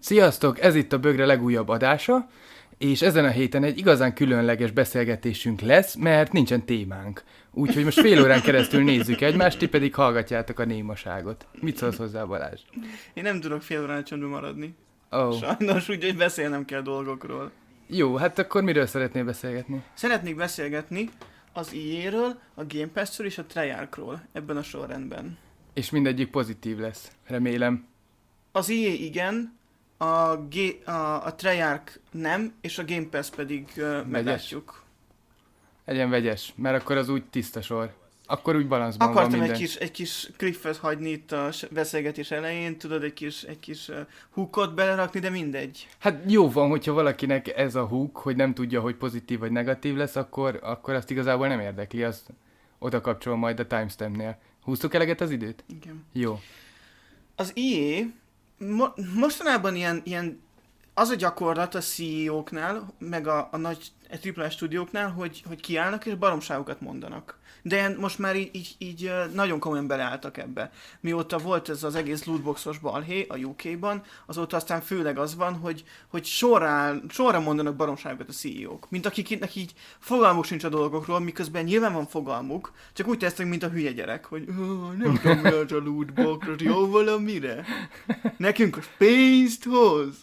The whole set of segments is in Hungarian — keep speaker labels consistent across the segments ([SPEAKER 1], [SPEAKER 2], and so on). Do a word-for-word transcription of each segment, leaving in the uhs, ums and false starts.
[SPEAKER 1] Sziasztok, ez itt a Bögre legújabb adása, és ezen a héten egy igazán különleges beszélgetésünk lesz, mert nincsen témánk. Úgyhogy most fél órán keresztül nézzük egymást, ti pedig hallgatjátok a némaságot. Mit szólsz hozzá, Balázs?
[SPEAKER 2] Én nem tudok fél órán csöndben maradni.
[SPEAKER 1] Oh.
[SPEAKER 2] Sajnos, úgyhogy beszélnem kell dolgokról.
[SPEAKER 1] Jó, hát akkor miről szeretnél beszélgetni?
[SPEAKER 2] Szeretnék beszélgetni az í á-ről, a Game Pass-ről és a Treyarchról, ebben a sorrendben.
[SPEAKER 1] És mindegyik pozitív lesz, remélem.
[SPEAKER 2] Az í á igen, a, G- a, a Treyarch nem, és a Game Pass pedig uh, meglátjuk.
[SPEAKER 1] Legyen vegyes, mert akkor az úgy tiszta sor. Akkor úgy balanszban
[SPEAKER 2] Akartam
[SPEAKER 1] van minden.
[SPEAKER 2] egy kis, egy kis cliffet hagyni itt a beszélgetés elején, tudod, egy kis, egy kis uh, hookot belerakni, de mindegy.
[SPEAKER 1] Hát jó van, hogyha valakinek ez a hook, hogy nem tudja, hogy pozitív vagy negatív lesz, akkor, akkor azt igazából nem érdekli, azt oda kapcsol majd a timestampnél. Húztuk eleget az időt?
[SPEAKER 2] Igen.
[SPEAKER 1] Jó.
[SPEAKER 2] Az í á mo- mostanában ilyen, ilyen az a gyakorlat a cé e ó-knál, meg a, a nagy á á á stúdióknál, hogy, hogy kiállnak és baromságokat mondanak. De most már így, így, így nagyon komolyan beleálltak ebbe. Mióta volt ez az egész lootboxos balhé a u ká-ban, azóta aztán főleg az van, hogy, hogy sorra, sorra mondanak baromságokat a cé e ó-k. Mint akiknek így fogalmuk sincs a dolgokról, miközben nyilván van fogalmuk, csak úgy tesznek, mint a hülye gyerek, hogy nem tudom, mi az a lootbox, az jó valamire. Nekünk az pénzt hoz.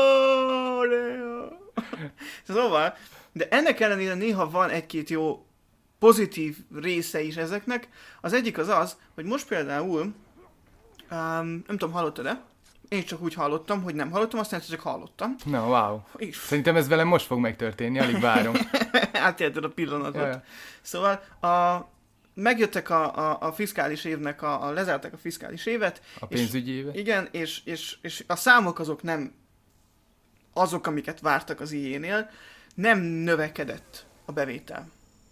[SPEAKER 2] Oh, de jó. Szóval, de ennek ellenére néha van egy-két jó pozitív része is ezeknek. Az egyik az az, hogy most például, um, nem tudom, hallottad-e? Én csak úgy hallottam, hogy nem hallottam, aztán csak hallottam.
[SPEAKER 1] Na, wow.
[SPEAKER 2] És
[SPEAKER 1] Szerintem ez velem most fog megtörténni, alig várom.
[SPEAKER 2] átélted a pillanatot.
[SPEAKER 1] Jaja.
[SPEAKER 2] Szóval a, megjöttek a, a, a fiskális évnek, a, a, lezárták a fiskális évet.
[SPEAKER 1] A pénzügyi éve.
[SPEAKER 2] Igen, és, és, és a számok azok nem azok, amiket vártak az í á-nél, nem növekedett a bevétel.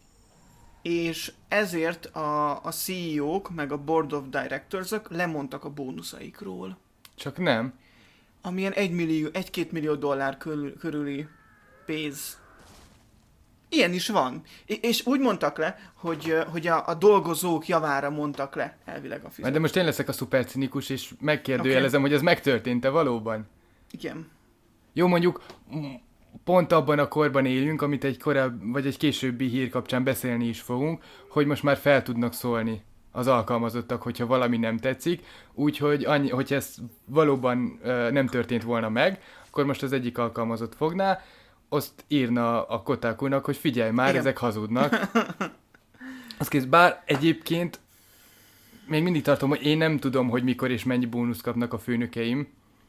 [SPEAKER 2] És ezért a, a cé e ó-k, meg a Board of Directors-ök lemondtak a bónuszaikról.
[SPEAKER 1] Csak nem.
[SPEAKER 2] Amilyen egy millió, egy-két millió dollár körül, körüli pénz. Ilyen is van. I- és úgy mondtak le, hogy, hogy a, a dolgozók javára mondtak le elvileg a fizetést.
[SPEAKER 1] De most én leszek a szuper cinikus, és megkérdőjelezem, okay, hogy ez megtörtént-e valóban.
[SPEAKER 2] Igen.
[SPEAKER 1] Jó, mondjuk m- pont abban a korban élünk, amit egy korábbi, vagy egy későbbi hír kapcsán beszélni is fogunk, hogy most már fel tudnak szólni az alkalmazottak, hogyha valami nem tetszik, úgyhogy annyi, hogyha ez valóban ö, nem történt volna meg, akkor most az egyik alkalmazott fogná, azt írna a Kotaku-nak, hogy figyelj már, igen, ezek hazudnak. Az kész, bár egyébként még mindig tartom, hogy én nem tudom, hogy mikor és mennyi bónusz kapnak a főnökeim,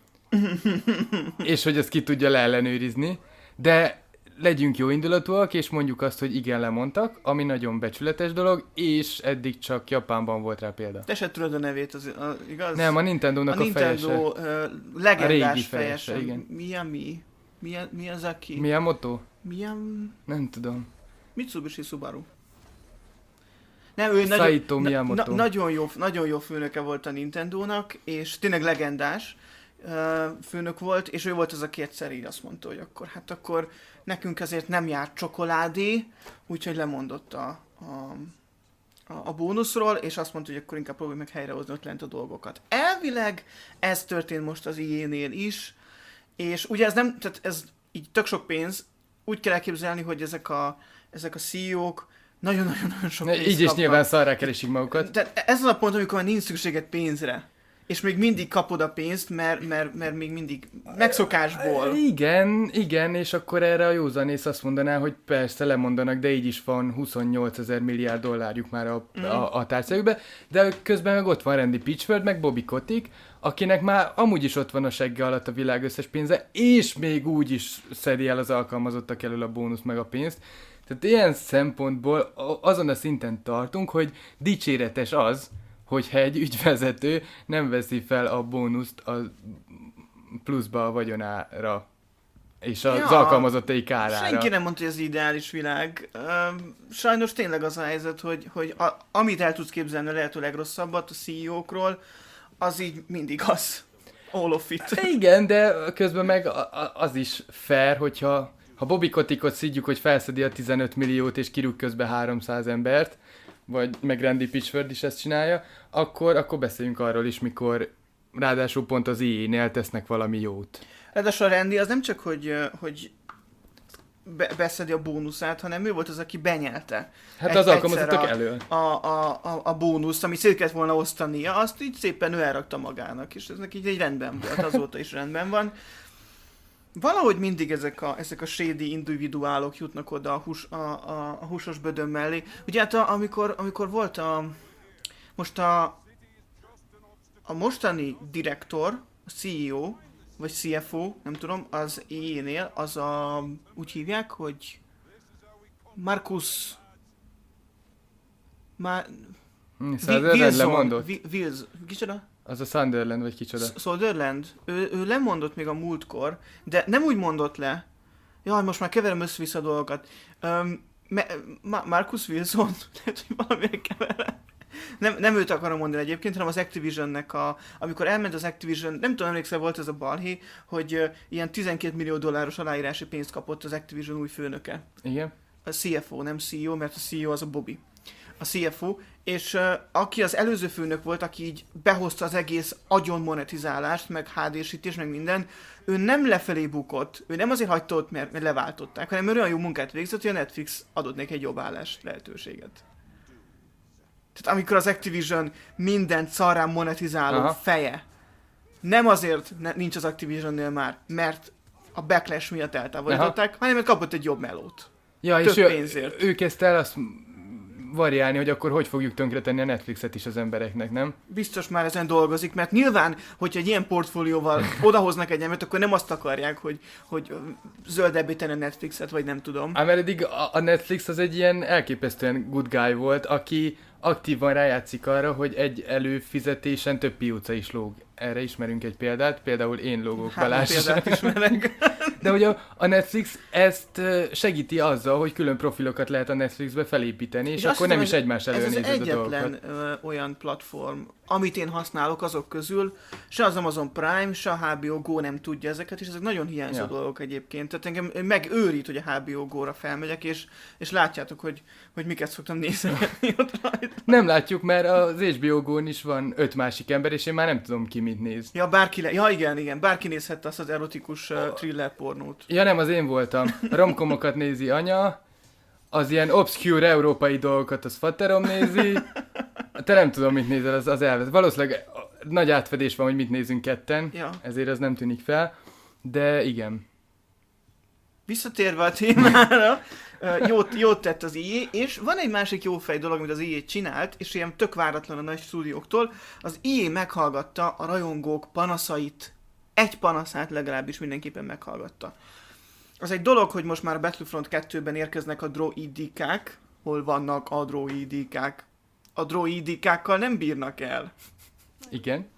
[SPEAKER 1] és hogy ezt ki tudja leellenőrizni, de legyünk jó indulatúak, és mondjuk azt, hogy igen, lemondtak, ami nagyon becsületes dolog, és eddig csak Japánban volt rá példa.
[SPEAKER 2] Te se tudod a nevét, az, az igaz?
[SPEAKER 1] Nem, a Nintendo-nak a,
[SPEAKER 2] a Nintendo
[SPEAKER 1] fejese.
[SPEAKER 2] Uh, legendás
[SPEAKER 1] a régi
[SPEAKER 2] fejese.
[SPEAKER 1] fejese, igen.
[SPEAKER 2] Miyami. Mi, mi az aki?
[SPEAKER 1] Miyamoto?
[SPEAKER 2] Miyam...
[SPEAKER 1] Nem tudom.
[SPEAKER 2] Mitsubishi Subaru. Nem, ő
[SPEAKER 1] Saito
[SPEAKER 2] nagyon,
[SPEAKER 1] Miyamoto.
[SPEAKER 2] na, nagyon, jó, nagyon jó főnöke volt a Nintendónak, és tényleg legendás uh, főnök volt, és ő volt az, aki egyszer így azt mondta, hogy akkor, hát akkor nekünk ezért nem járt csokoládé, úgyhogy lemondott a, a, a, a bónuszról, és azt mondta, hogy akkor inkább próbálj meg helyrehozni ott lent a dolgokat. Elvileg ez történt most az í á-nél is, és ugye ez nem, tehát ez így tök sok pénz, úgy kell elképzelni, hogy ezek a, ezek a cé e ó-k nagyon-nagyon sok pénzt
[SPEAKER 1] Így is
[SPEAKER 2] kapnak.
[SPEAKER 1] nyilván szarrá keresik magukat.
[SPEAKER 2] Tehát ez az a pont, amikor már nincs szükséged pénzre. És még mindig kapod a pénzt, mert, mert, mert még mindig megszokásból.
[SPEAKER 1] Igen, igen, és akkor erre a józanész azt mondaná, hogy persze lemondanak, de így is van huszonnyolcezer milliárd dollárjuk már a, mm. a, a tárcájukbe, de közben meg ott van Randy Pitchford, meg Bobby Kotick, akinek már amúgy is ott van a segge alatt a világ összes pénze, és még úgy is szedi el az alkalmazottak elől a bónusz meg a pénzt. Tehát ilyen szempontból azon a szinten tartunk, hogy dicséretes az, hogyha egy ügyvezető nem veszi fel a bónuszt a pluszba a vagyonára, és az ja, alkalmazottai kárára.
[SPEAKER 2] Senki nem mondta, hogy ez ideális világ. Sajnos tényleg az a helyzet, hogy, hogy a, amit el tudsz képzelni a lehető legrosszabbat a cé e ó-król, az így mindig az. All of it.
[SPEAKER 1] Igen, de közben meg az is fair, hogyha ha Bobby Kotickot szidjuk, hogy felszedi a tizenöt milliót és kirúg közben háromszáz embert, vagy meg Randy Pitchford is ezt csinálja, akkor, akkor beszéljünk arról is, mikor ráadásul pont az i á-nél tesznek valami jót.
[SPEAKER 2] Ráadásul a Randy az nem csak, hogy, hogy be, beszedi a bónuszát, hanem ő volt az, aki benyelte.
[SPEAKER 1] Hát
[SPEAKER 2] Egy,
[SPEAKER 1] az alkalmazottak
[SPEAKER 2] a,
[SPEAKER 1] elől.
[SPEAKER 2] A, a, a, a bónuszt, ami szét kellett volna osztania, azt így szépen ő elrakta magának, és ez neki így egy rendben volt, azóta is rendben van. Valahogy mindig ezek a, ezek a shady individuálok jutnak oda a, hús, a, a, a húsos bödön mellé. Ugye hát a, amikor, amikor volt a, most a, a mostani direktor, a cé e o, vagy cé ef o, nem tudom, az i á-nél, az a, úgy hívják, hogy Marcus... Már...
[SPEAKER 1] Sunderland lemondott?
[SPEAKER 2] Wills, kicsoda?
[SPEAKER 1] Az a Sunderland, vagy kicsoda?
[SPEAKER 2] Sunderland. Ő, ő lemondott még a múltkor, de nem úgy mondott le. Jaj, most már keverem össze-vissza a dolgokat. Um, Ma- Marcus Wilson, lehet, hogy valamire keverem. Nem, nem őt akarom mondani egyébként, hanem az Activisionnek a... Amikor elment az Activision, nem tudom, emlékszel, volt ez a balhé, hogy uh, ilyen tizenkét millió dolláros aláírási pénzt kapott az Activision új főnöke.
[SPEAKER 1] Igen.
[SPEAKER 2] A cé ef o, nem cé e o, mert a cé e o az a Bobby. A cé ef o, és uh, aki az előző főnök volt, aki így behozta az egész agyon monetizálást, meg há dé-sítés, meg minden, ő nem lefelé bukott, ő nem azért hagyta ott, mert, mert leváltották, hanem ő olyan jó munkát végzett, hogy a Netflix adott neki egy jobb állás lehetőséget. Tehát amikor az Activision mindent szarrán monetizáló
[SPEAKER 1] Aha.
[SPEAKER 2] feje, nem azért ne, nincs az Activisionnél már, mert a backlash miatt eltávolították, hanem mert kapott egy jobb melót.
[SPEAKER 1] Ja,
[SPEAKER 2] Több
[SPEAKER 1] és ő,
[SPEAKER 2] pénzért.
[SPEAKER 1] ő kezdte el azt variálni, hogy akkor hogy fogjuk tönkretenni a Netflixet is az embereknek, nem?
[SPEAKER 2] Biztos már ezen dolgozik, mert nyilván, hogyha egy ilyen portfólióval odahoznak egy embert, akkor nem azt akarják, hogy, hogy zöldebbé tenni a Netflixet, vagy nem tudom.
[SPEAKER 1] Ám mert eddig a a Netflix az egy ilyen elképesztően good guy volt, aki aktívan rájátszik arra, hogy egy előfizetésen több pióca is lóg. Erre ismerünk egy példát, például én lógok
[SPEAKER 2] Három
[SPEAKER 1] Balázs.
[SPEAKER 2] példát ismerek.
[SPEAKER 1] De ugye a, a Netflix ezt ö, segíti azzal, hogy külön profilokat lehet a Netflixbe felépíteni, és, és akkor nem is egymás elől
[SPEAKER 2] ez
[SPEAKER 1] nézed
[SPEAKER 2] az
[SPEAKER 1] a dolgokat.
[SPEAKER 2] egyetlen ö, olyan platform, amit én használok azok közül, se az Amazon Prime, se a há bé o Go nem tudja ezeket, és ezek nagyon hiányzó
[SPEAKER 1] Ja.
[SPEAKER 2] dolgok egyébként. Tehát engem megőrít, hogy a há bé o Go-ra felmegyek, és, és látjátok, hogy, hogy miket szoktam nézegetni ott rajta.
[SPEAKER 1] Nem látjuk, mert az há bé o Go-n is van öt másik ember, és én már nem tudom ki mit néz.
[SPEAKER 2] Ja, bárki le... ja igen, igen, bárki nézhette azt az erotikus uh, thriller pornót.
[SPEAKER 1] Ja nem, az én voltam. A romkomokat nézi anya, az ilyen obscure európai dolgokat az faterom nézi. Te nem tudom, mit nézel, az, az elvesz. Valószínűleg nagy átfedés van, hogy mit nézünk ketten,
[SPEAKER 2] Ja.
[SPEAKER 1] ezért az nem tűnik fel, de igen.
[SPEAKER 2] Visszatérve a témára, uh, jót, jót tett az i á, és van egy másik jó fej dolog, amit az i á csinált, és ilyen tök váratlan a nagy stúdióktól. Az i á meghallgatta a rajongók panaszait, egy panaszát legalábbis mindenképpen meghallgatta. Az egy dolog, hogy most már a Battlefront kettőben érkeznek a droidikák, hol vannak a droidikák. A droidikákkal nem bírnak el.
[SPEAKER 1] Igen.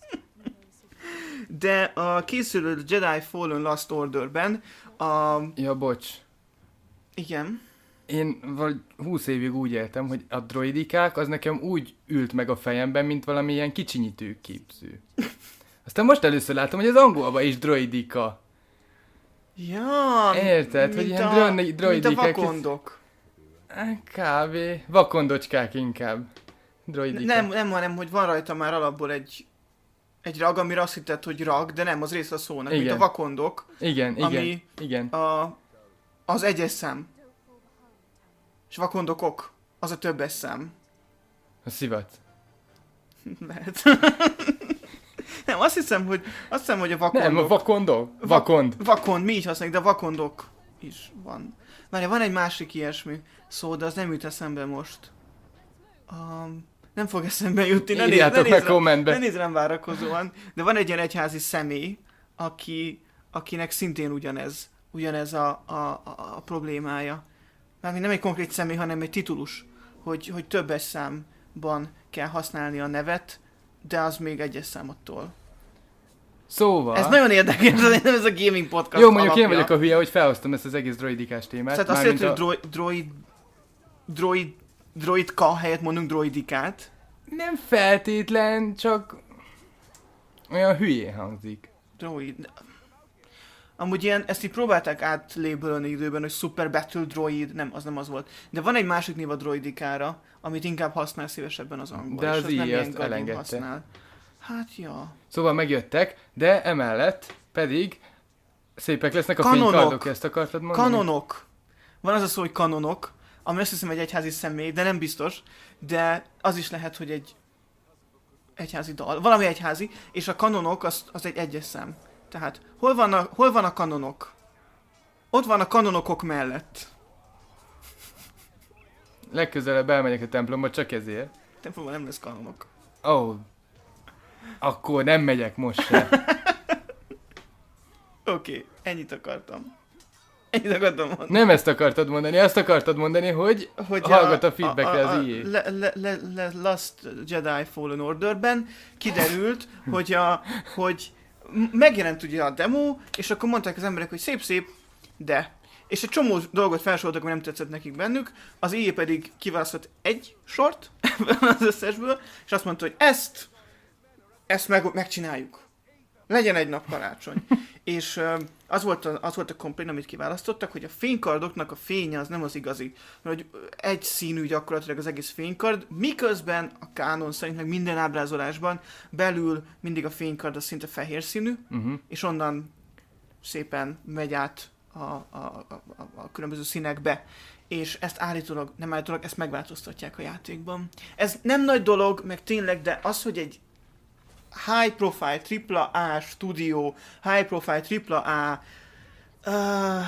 [SPEAKER 2] De a készülő Jedi Fallen Last Orderben a...
[SPEAKER 1] Ja, bocs.
[SPEAKER 2] Igen.
[SPEAKER 1] Én vagy húsz évig úgy éltem, hogy a droidikák az nekem úgy ült meg a fejemben, mint valami ilyen kicsinyítő képző. Aztán most először látom, hogy az angolban is droidika.
[SPEAKER 2] Ja,
[SPEAKER 1] Érted, hogy ilyen
[SPEAKER 2] a,
[SPEAKER 1] droni- droidikák...
[SPEAKER 2] mint a vakondok.
[SPEAKER 1] Kb. Vakondocskák inkább. Droidikák.
[SPEAKER 2] Nem, nem, hanem, hogy van rajta már alapból egy, egy rag, amire azt hitted, hogy rag, de nem, az része a szónak,
[SPEAKER 1] Igen.
[SPEAKER 2] mint a vakondok,
[SPEAKER 1] Igen, igen,
[SPEAKER 2] ami-
[SPEAKER 1] igen.
[SPEAKER 2] a, az egyes szám. És vakondokok, az a többes szám.
[SPEAKER 1] A szivat.
[SPEAKER 2] Lehet. Nem, azt hiszem, hogy, azt hiszem, hogy a vakondok...
[SPEAKER 1] Nem, a vakondok? Vakond.
[SPEAKER 2] Vakond, mi is használjuk, de a vakondok is van. Várja, van egy másik ilyesmi szó, de az nem jut eszembe most. Um, nem fog eszembe jutni, ne nézz, ne
[SPEAKER 1] Írjátok
[SPEAKER 2] nézz,
[SPEAKER 1] meg
[SPEAKER 2] rá-
[SPEAKER 1] kommentbe.
[SPEAKER 2] ne nézz rám várakozóan. De van egy ilyen egyházi személy, aki, akinek szintén ugyanez, ugyanez a, a, a, a problémája. Mármint nem egy konkrét személy, hanem egy titulus, hogy, hogy többes számban kell használni a nevet, de az még egyes számottól.
[SPEAKER 1] Szóval...
[SPEAKER 2] Ez nagyon érdekes, ez nem ez a gaming podcast
[SPEAKER 1] Jó, mondjuk én
[SPEAKER 2] alapja.
[SPEAKER 1] vagyok a hülye, hogy felhoztam ezt az egész droidikás témát.
[SPEAKER 2] Tehát azt
[SPEAKER 1] mármint
[SPEAKER 2] jelenti,
[SPEAKER 1] a...
[SPEAKER 2] hogy droid, droid, droid, droidka helyett mondunk droidikát.
[SPEAKER 1] Nem feltétlen, csak... olyan hülyén hangzik.
[SPEAKER 2] Droid. Amúgy ilyen, ezt így próbálták átlabelölni időben, hogy Super Battle Droid, nem, az nem az volt. De van egy másik név a droidikára, amit inkább használ szívesebben az angol.
[SPEAKER 1] De
[SPEAKER 2] és
[SPEAKER 1] az
[SPEAKER 2] nem
[SPEAKER 1] így
[SPEAKER 2] ilyen
[SPEAKER 1] azt
[SPEAKER 2] gadin
[SPEAKER 1] elengedte.
[SPEAKER 2] használ. Hát, ja.
[SPEAKER 1] Szóval megjöttek, de emellett pedig szépek lesznek a
[SPEAKER 2] Kanonok.
[SPEAKER 1] fénykardok, ezt akartad mondani?
[SPEAKER 2] Kanonok. Van az a szó, hogy kanonok, ami azt hiszem egy egyházi személy, de nem biztos, de az is lehet, hogy egy egyházi dal, valami egyházi, és a kanonok az, az egy egyes szám. Tehát hol van, a, hol van a kanonok? Ott van a kanonokok mellett.
[SPEAKER 1] Legközelebb elmegyek a templomba, csak ezért.
[SPEAKER 2] Templomban nem lesz kanonok.
[SPEAKER 1] Ó, oh. Akkor nem megyek most se.
[SPEAKER 2] Oké, okay, ennyit akartam. Ennyit akartam mondani.
[SPEAKER 1] Nem ezt akartad mondani, azt akartad mondani, hogy, hogy hallgat a, a feedbackre az i á.
[SPEAKER 2] Le, le, le, le Last Jedi Fallen Orderben kiderült, hogy, a, hogy megjelent ugye a demo, és akkor mondták az emberek, hogy szép-szép, de. És egy csomó dolgot felsoroltak, ami nem tetszett nekik bennük, az i á pedig kiválasztott egy sort az összesből, és azt mondta, hogy ezt, ezt meg, megcsináljuk. Legyen egy nap karácsony. És uh, az, volt a, az volt a complaint, amit kiválasztottak, hogy a fénykardoknak a fénye az nem az igazi. Mert hogy egy színű gyakorlatilag az egész fénykard, miközben a kánon szerint meg minden ábrázolásban belül mindig a fénykard az szinte fehér színű, uh-huh. és onnan szépen megy át a, a, a, a, a különböző színekbe. És ezt állítólag, nem állítólag, ezt megváltoztatják a játékban. Ez nem nagy dolog, meg tényleg, de az, hogy egy high profile tripla A stúdió, high profile tripla A uh,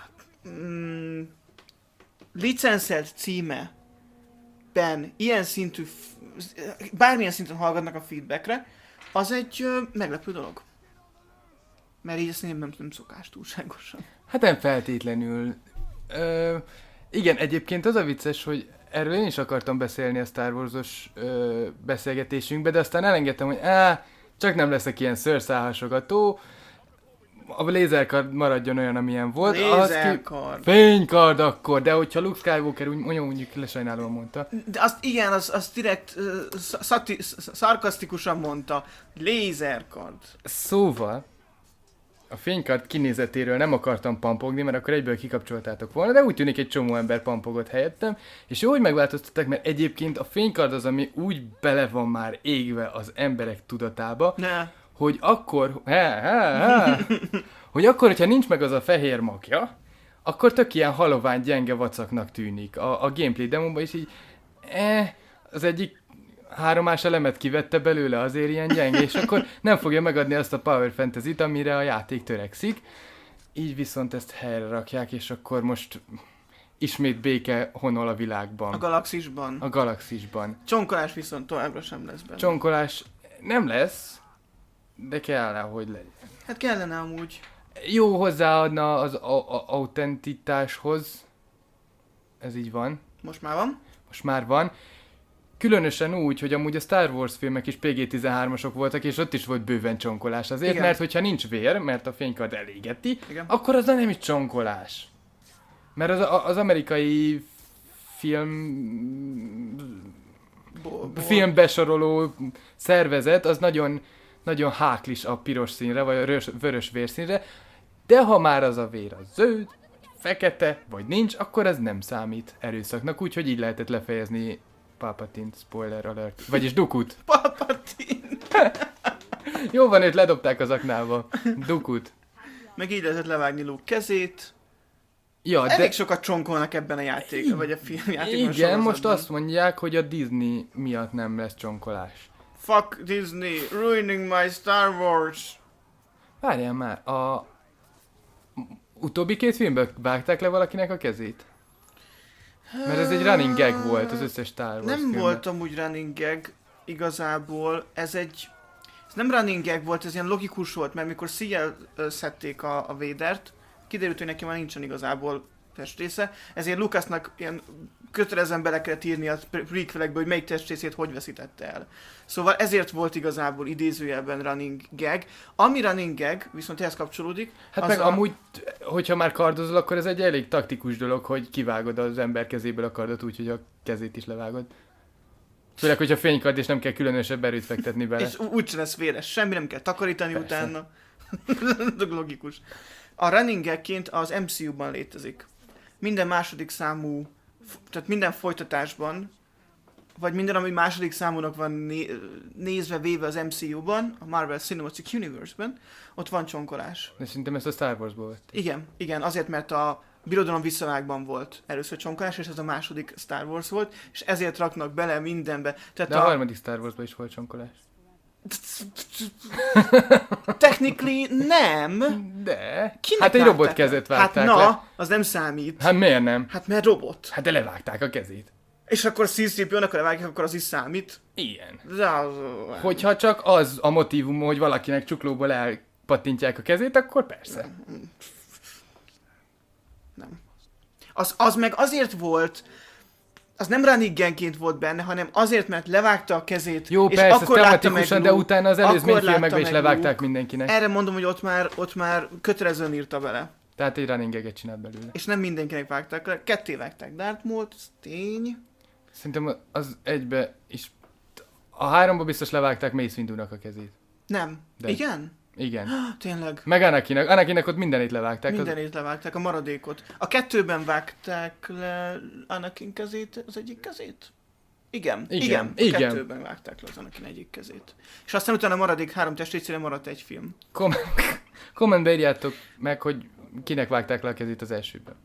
[SPEAKER 2] mm, licenszelt címe ben ilyen szintű, bármilyen szinten hallgatnak a feedbackre, az egy uh, meglepő dolog. Mert így ezt nem, nem, nem szokás túlságosan.
[SPEAKER 1] Hát nem feltétlenül. Ö, igen, egyébként az a vicces, hogy erről én is akartam beszélni a Star Wars-os ö, beszélgetésünkbe, de aztán elengedtem, hogy á, csak nem leszek ilyen szőrszálhasogató, a lézerkard maradjon olyan, amilyen volt.
[SPEAKER 2] Lézerkard.
[SPEAKER 1] Ki... Fénykard akkor, de hogyha Luke Skywalker úgy mondjuk lesajnálóan mondta.
[SPEAKER 2] De azt igen, az, az direkt uh, szati, szarkasztikusan mondta. Lézerkard.
[SPEAKER 1] Szóval, a fénykard kinézetéről nem akartam pampogni, mert akkor egyből kikapcsoltátok volna, de úgy tűnik egy csomó ember pampogott helyettem, és jó, hogy megváltoztatták, mert egyébként a fénykard az, ami úgy bele van már égve az emberek tudatába,
[SPEAKER 2] ne.
[SPEAKER 1] hogy akkor, he, he, he, hogy akkor, hogyha nincs meg az a fehér makja, akkor tök ilyen halovány, gyenge vacaknak tűnik. A, a gameplay demóban is így, eh, az egyik háromás elemet kivette belőle, azért ilyen gyenge, és akkor nem fogja megadni azt a Power Fantasy-t, amire a játék törekszik. Így viszont ezt helyre rakják, és akkor most ismét béke honol a világban.
[SPEAKER 2] A galaxisban.
[SPEAKER 1] A galaxisban.
[SPEAKER 2] Csonkolás viszont továbbra sem lesz benne.
[SPEAKER 1] Csonkolás nem lesz, de kellene, hogy legyen.
[SPEAKER 2] Hát kellene amúgy.
[SPEAKER 1] Jó hozzáadna az a- a- autenticitáshoz. Ez így van.
[SPEAKER 2] Most már van.
[SPEAKER 1] Most már van. Különösen úgy, hogy amúgy a Star Wars filmek is pé gé tizenhármasok voltak, és ott is volt bőven csonkolás. Azért, igen. Mert hogyha nincs vér, mert a fénykard elégeti, igen. Akkor az nem is csonkolás. Mert az, az amerikai film... Bo- bo- filmbesoroló szervezet, az nagyon, nagyon háklis a piros színre, vagy a rös, vörös vérszínre, de ha már az a vér az zöld, vagy fekete, vagy nincs, akkor ez nem számít erőszaknak, úgyhogy így lehetett lefejezni Palpatine, spoiler alert. Vagyis Dukut.
[SPEAKER 2] Palpatine!
[SPEAKER 1] Jó van, őt ledobták az aknába. Dukut.
[SPEAKER 2] Meg így lehetett levágni Luke kezét.
[SPEAKER 1] Ja,
[SPEAKER 2] Elég
[SPEAKER 1] de...
[SPEAKER 2] sokat csonkolnak ebben a játékban, vagy a filmjátékban.
[SPEAKER 1] Igen, most azt mondják, hogy a Disney miatt nem lesz csonkolás.
[SPEAKER 2] Fuck Disney, ruining my Star Wars.
[SPEAKER 1] Várjál már, a... utóbbi két filmben vágták le valakinek a kezét? Mert ez egy running gag volt az összes Star Wars
[SPEAKER 2] Nem
[SPEAKER 1] filmben.
[SPEAKER 2] volt amúgy running gag igazából, ez egy... Ez nem running gag volt, ez ilyen logikus volt, mert mikor szíjjel szedték a, a Vadert, kiderült, hogy neki már nincsen igazából testrésze, ezért Lucasnak ilyen kötelezően bele kellett írni a prequelekbe, hogy melyik testrészét hogy veszítette el. Szóval ezért volt igazából idézőjelben running gag. Ami running gag, viszont ehhez kapcsolódik...
[SPEAKER 1] Hát meg a... amúgy, hogyha már kardozol, akkor ez egy elég taktikus dolog, hogy kivágod az ember kezéből a kardot úgy, hogy a kezét is levágod. Főleg, hogyha fénykard, és nem kell különösebb erőt fektetni bele.
[SPEAKER 2] És úgyse lesz véres, semmi nem kell takarítani
[SPEAKER 1] Persze.
[SPEAKER 2] utána. Logikus. A running gagként az em cé u-ban létezik. Minden második számú, tehát minden folytatásban vagy minden, ami második számúnak van né- nézve, véve az em cé u-ban, a Marvel Cinematic Universe-ben, ott van csonkolás.
[SPEAKER 1] De szerintem ezt a Star Wars-ból vett.
[SPEAKER 2] Igen, igen, azért, mert a Birodalom visszavágban volt először csonkolás, és ez a második Star Wars volt, és ezért raknak bele mindenbe. Tehát
[SPEAKER 1] De a,
[SPEAKER 2] a
[SPEAKER 1] harmadik Star Wars-ban is volt csonkolás.
[SPEAKER 2] Technically nem.
[SPEAKER 1] De.
[SPEAKER 2] Kinek
[SPEAKER 1] hát egy
[SPEAKER 2] vágták
[SPEAKER 1] robot
[SPEAKER 2] le?
[SPEAKER 1] kezet
[SPEAKER 2] Hát
[SPEAKER 1] vágták
[SPEAKER 2] na,
[SPEAKER 1] le.
[SPEAKER 2] az nem számít.
[SPEAKER 1] Hát miért nem?
[SPEAKER 2] Hát mert robot.
[SPEAKER 1] Hát de levágták a kezét.
[SPEAKER 2] És akkor C C P O-nak levágják, akkor az is számít.
[SPEAKER 1] Igen.
[SPEAKER 2] De az...
[SPEAKER 1] Hogyha csak az a motívum, hogy valakinek csuklóból elpattintják a kezét, akkor persze.
[SPEAKER 2] Nem. Az, az meg azért volt, az nem running gagként volt benne, hanem azért, mert levágta a kezét,
[SPEAKER 1] Jó,
[SPEAKER 2] és
[SPEAKER 1] persze,
[SPEAKER 2] akkor látta meg
[SPEAKER 1] tematikusan, de
[SPEAKER 2] Luke,
[SPEAKER 1] utána az
[SPEAKER 2] akkor
[SPEAKER 1] előzmény
[SPEAKER 2] látta
[SPEAKER 1] filmekben is
[SPEAKER 2] meg
[SPEAKER 1] levágták
[SPEAKER 2] Luke.
[SPEAKER 1] mindenkinek.
[SPEAKER 2] Erre mondom, hogy ott már, ott már kötelezően írta bele.
[SPEAKER 1] Tehát egy running gag-et csinált belőle.
[SPEAKER 2] És nem mindenkinek vágták le, ketté vágták Darth Maul, ez tény.
[SPEAKER 1] Szerintem az egybe is... A háromba biztos levágták Mace Windu-nak a kezét.
[SPEAKER 2] Nem.
[SPEAKER 1] De.
[SPEAKER 2] Igen?
[SPEAKER 1] Igen.
[SPEAKER 2] Tényleg.
[SPEAKER 1] Meg Anakinek. Anakinek ott mindenit levágták. Az...
[SPEAKER 2] Mindenét levágták, a maradékot. A kettőben vágták le Anakin kezét, az egyik kezét? Igen,
[SPEAKER 1] Igen,
[SPEAKER 2] igen, a
[SPEAKER 1] igen.
[SPEAKER 2] kettőben vágták le az Anakin egyik kezét. És aztán utána a maradék három testrészére maradt egy film.
[SPEAKER 1] Kom- Kommentbe írjátok meg, hogy kinek vágták le a kezét az elsőben.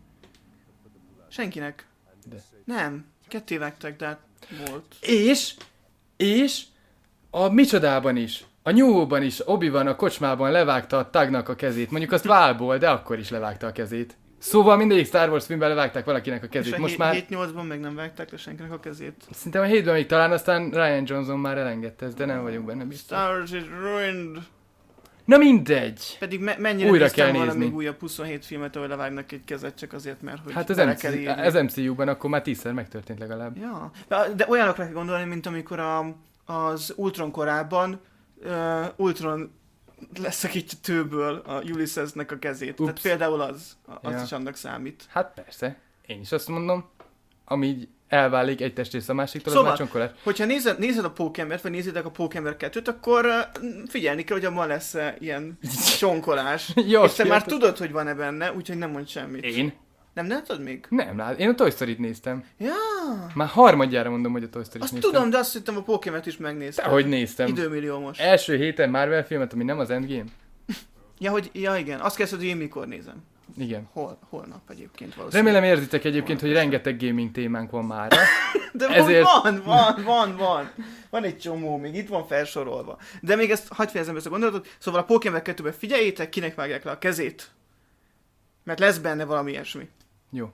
[SPEAKER 2] Senkinek.
[SPEAKER 1] De.
[SPEAKER 2] Nem, ketté vágták, de hát volt.
[SPEAKER 1] És, és a micsodában is, a New Hope-ban is Obi-Wan a kocsmában levágta a tagnak a kezét. Mondjuk azt válból, de akkor is levágta a kezét. Szóval mindegyik Star Wars filmben levágták valakinek a
[SPEAKER 2] És
[SPEAKER 1] kezét.
[SPEAKER 2] a
[SPEAKER 1] Most már
[SPEAKER 2] hét nyolcban meg nem vágták le senkinek a kezét.
[SPEAKER 1] szerintem a hétben még talán, aztán Ryan Johnson már elengedte ezt, de nem vagyok benne biztos.
[SPEAKER 2] Star Wars is ruined.
[SPEAKER 1] Na mindegy!
[SPEAKER 2] Pedig me- mennyire
[SPEAKER 1] Újra
[SPEAKER 2] néztem
[SPEAKER 1] kell
[SPEAKER 2] volna
[SPEAKER 1] nézni.
[SPEAKER 2] még újabb huszonhét filmet, ahol levágnak egy kezet csak azért, mert hogy
[SPEAKER 1] Hát az,
[SPEAKER 2] bele
[SPEAKER 1] M C,
[SPEAKER 2] kell írni.
[SPEAKER 1] az em cé u-ban akkor már tízszer megtörtént legalább.
[SPEAKER 2] Ja, de- de olyanokra kell gondolni, mint amikor a, az Ultron korában uh, Ultron leszakítja tőből a Ulyssesnek a kezét.
[SPEAKER 1] Ups.
[SPEAKER 2] Tehát például az, az
[SPEAKER 1] Ja.
[SPEAKER 2] is annak számít.
[SPEAKER 1] Hát persze, én is azt mondom, ami így elválik egy testrész a másiktól,
[SPEAKER 2] Szóval-
[SPEAKER 1] az már csonkolás.
[SPEAKER 2] Hogyha nézed, nézed a Pókembert, vagy nézitek a Pókember kettőt, akkor uh, figyelni kell, hogy abban lesz uh, ilyen csonkolás.
[SPEAKER 1] Jó,
[SPEAKER 2] És te már
[SPEAKER 1] fiatal-
[SPEAKER 2] tudod, hogy van-e benne, úgyhogy nem mondj semmit.
[SPEAKER 1] Én?
[SPEAKER 2] Nem látod még?
[SPEAKER 1] Nem, lát, én a Toy Story-t néztem.
[SPEAKER 2] Ja,
[SPEAKER 1] Már harmadjára mondom, hogy a Toy Story-t
[SPEAKER 2] azt
[SPEAKER 1] néztem.
[SPEAKER 2] tudom, de azt hittem a Pókembert is megnéztem.
[SPEAKER 1] Dehogy néztem.
[SPEAKER 2] Időmillió most.
[SPEAKER 1] Első héten Marvel filmet, ami nem az Endgame?
[SPEAKER 2] Ja, hogy, ja igen, azt kezdted, hogy én mikor nézem.
[SPEAKER 1] Igen.
[SPEAKER 2] Hol, holnap egyébként valószínűleg.
[SPEAKER 1] Remélem érzitek egyébként, hogy rengeteg gaming témánk van mára.
[SPEAKER 2] De
[SPEAKER 1] ezért-
[SPEAKER 2] van, van, van, van. Van egy csomó, még itt van felsorolva. De még ezt hagyj fejezem be ezt a gondolatot. Szóval a Pokémon kettőben figyeljétek, kinek vágják le a kezét. Mert lesz benne valami ilyesmi.
[SPEAKER 1] Jó.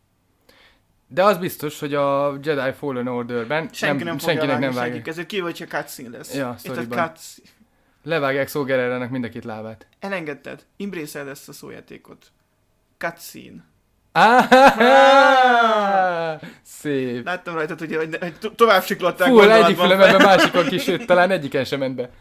[SPEAKER 1] De az biztos, hogy a Jedi Fallen Orderben
[SPEAKER 2] Senki nem,
[SPEAKER 1] nem,
[SPEAKER 2] fogja
[SPEAKER 1] senkinek
[SPEAKER 2] vágni
[SPEAKER 1] nem vágják.
[SPEAKER 2] senki kezét, kivéve, hogyha cutscene lesz.
[SPEAKER 1] Ja,
[SPEAKER 2] Itt a
[SPEAKER 1] sztoriban.
[SPEAKER 2] cutscene.
[SPEAKER 1] Levágják Saw Gerrera-nak mind a két lábát.
[SPEAKER 2] Elengedted. Imbrészel ezt a szójátékot. Cutscene.
[SPEAKER 1] Ah, szép.
[SPEAKER 2] Láttam rajtad, hogy, hogy, hogy to- tovább siklották
[SPEAKER 1] Fú, egyik
[SPEAKER 2] gondolatban
[SPEAKER 1] fülemben,
[SPEAKER 2] fel.
[SPEAKER 1] másikon kis, sőt, talán egyiken sem ment be.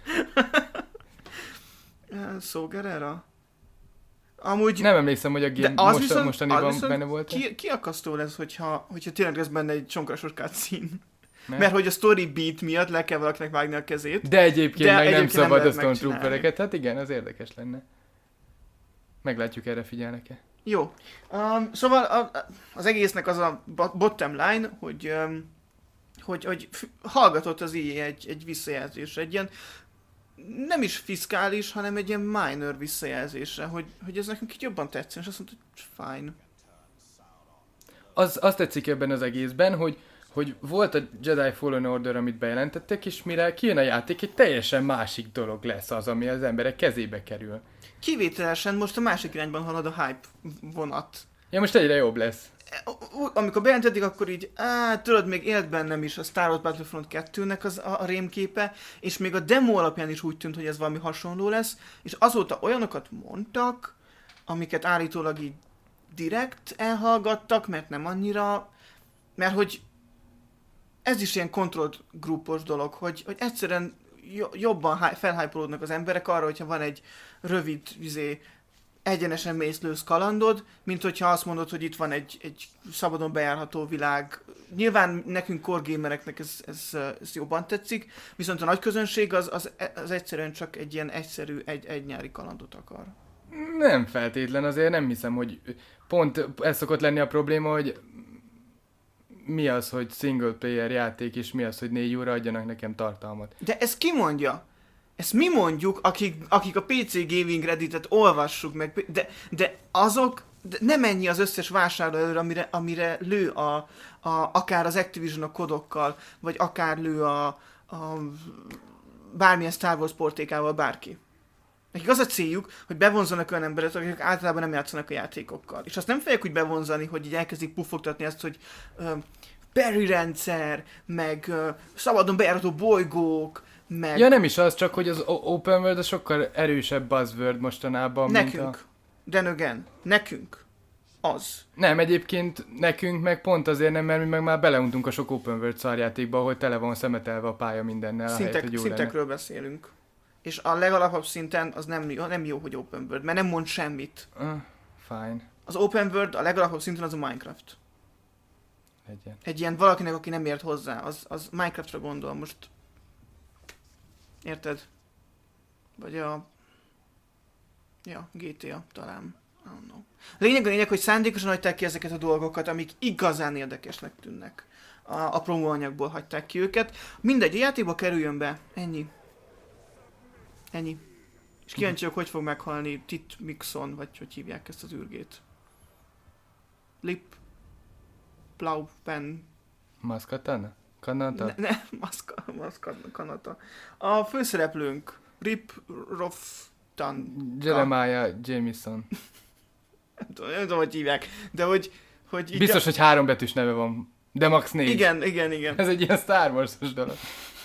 [SPEAKER 2] Szógerera? Amúgy...
[SPEAKER 1] Nem emlékszem, hogy a
[SPEAKER 2] De
[SPEAKER 1] game
[SPEAKER 2] az
[SPEAKER 1] most,
[SPEAKER 2] viszont,
[SPEAKER 1] mostaniban
[SPEAKER 2] az viszont
[SPEAKER 1] benne volt.
[SPEAKER 2] ki, kiakasztó lesz, hogyha, hogyha tényleg lesz benne egy csonkrasos cutscene.
[SPEAKER 1] Mert?
[SPEAKER 2] Mert hogy a story beat miatt le kell valakinek vágni a kezét.
[SPEAKER 1] De egyébként
[SPEAKER 2] De
[SPEAKER 1] meg nem
[SPEAKER 2] egyébként nem
[SPEAKER 1] szabad a
[SPEAKER 2] lehet
[SPEAKER 1] Stormtroopereket, hát igen, az érdekes lenne. Meglátjuk, erre figyelnek-e.
[SPEAKER 2] Jó. Um, szóval a, a, az egésznek az a bo- bottom line, hogy, um, hogy, hogy f- hallgatott az i á egy, egy visszajelzésre, egy ilyen nem is fiskális, hanem egy ilyen minor visszajelzésre, hogy, hogy ez nekünk így jobban tetszik, és azt mondta, hogy fine.
[SPEAKER 1] Az, azt tetszik ebben az egészben, hogy, hogy volt a Jedi Fallen Order, amit bejelentettek, és mire kijön a játék, egy teljesen másik dolog lesz az, ami az emberek kezébe kerül.
[SPEAKER 2] Kivételesen most a másik irányban halad a hype vonat.
[SPEAKER 1] Ja, most egyre jobb lesz.
[SPEAKER 2] Ú- amikor bejelentetik, akkor így, á, tudod, még élt bennem is a Star Wars Battlefront kettőnek az, a, a rémképe, és még a demo alapján is úgy tűnt, hogy ez valami hasonló lesz, és azóta olyanokat mondtak, amiket állítólag így direkt elhallgattak, mert nem annyira, mert hogy ez is ilyen controlled groupos dolog, hogy, hogy egyszerűen jo- jobban hi- felhypolódnak az emberek arra, hogyha van egy rövid, izé, egyenesen mészlős kalandod, mint hogyha azt mondod, hogy itt van egy, egy szabadon bejárható világ. Nyilván nekünk core gamereknek ez, ez, ez jobban tetszik, viszont a nagy közönség az, az, az egyszerűen csak egy ilyen egyszerű, egy, egy nyári kalandot akar.
[SPEAKER 1] Nem feltétlen, azért nem hiszem, hogy pont ez szokott lenni a probléma, hogy mi az, hogy single player játék, és mi az, hogy négy óra, adjanak nekem tartalmat.
[SPEAKER 2] De ezt ki mondja? Ezt mi mondjuk, akik, akik a pé cé Gaming Redditet olvassuk meg, de, de azok, de nem ennyi az összes vásárló, amire, amire lő a, a, akár az Activision a kodokkal, vagy akár lő a, a bármilyen Star Wars portékával bárki. Nekik az a céljuk, hogy bevonzanak olyan embereket, akik általában nem játszanak a játékokkal. És azt nem fogják úgy bevonzani, hogy így elkezdik puffogtatni ezt, hogy uh, Berry rendszer, meg uh, szabadon bejárató bolygók, meg...
[SPEAKER 1] Ja, nem is az, csak hogy az Open World az sokkal erősebb buzzword mostanában,
[SPEAKER 2] nekünk.
[SPEAKER 1] mint a...
[SPEAKER 2] Then again. Nekünk. Az.
[SPEAKER 1] Nem, egyébként nekünk meg pont azért nem, mert mi meg már beleuntunk a sok Open World szarjátékba, ahol tele van szemetelve a pálya mindennel,
[SPEAKER 2] Szintek,
[SPEAKER 1] ahelyett, hogy jó
[SPEAKER 2] szintekről
[SPEAKER 1] lenne.
[SPEAKER 2] beszélünk. És a legalapabb szinten az nem, nem jó, hogy Open World, mert nem mond semmit.
[SPEAKER 1] Uh, fine.
[SPEAKER 2] Az Open World a legalapabb szinten az a Minecraft.
[SPEAKER 1] Legyen.
[SPEAKER 2] Egy ilyen valakinek, aki nem ért hozzá, az, az Minecraftra gondol most. Érted? Vagy a... Ja, gé té á talán. I don't know. Lényeg a lényeg, hogy szándékosan hagyták ki ezeket a dolgokat, amik igazán érdekesnek tűnnek. A, a promóanyagból hagyták ki őket. Mindegy, a játékba kerüljön be. Ennyi. Ennyi. És kíváncsi vagyok, hogy fog meghalni Tit Mixon, vagy hogy hívják ezt az űrgét. Lip... Plau Pen...
[SPEAKER 1] Maszkatana? Kanata?
[SPEAKER 2] Ne, ne maszka, maszka, kanata. A főszereplőnk, Rip Roftan.
[SPEAKER 1] Jeremiah Jameson.
[SPEAKER 2] Nem tudom, nem tudom, hogy hívják, de hogy... hogy így
[SPEAKER 1] Biztos,
[SPEAKER 2] a...
[SPEAKER 1] hogy három betűs neve van, de max négy.
[SPEAKER 2] Igen, igen, igen.
[SPEAKER 1] Ez egy ilyen Star Wars-os dolog.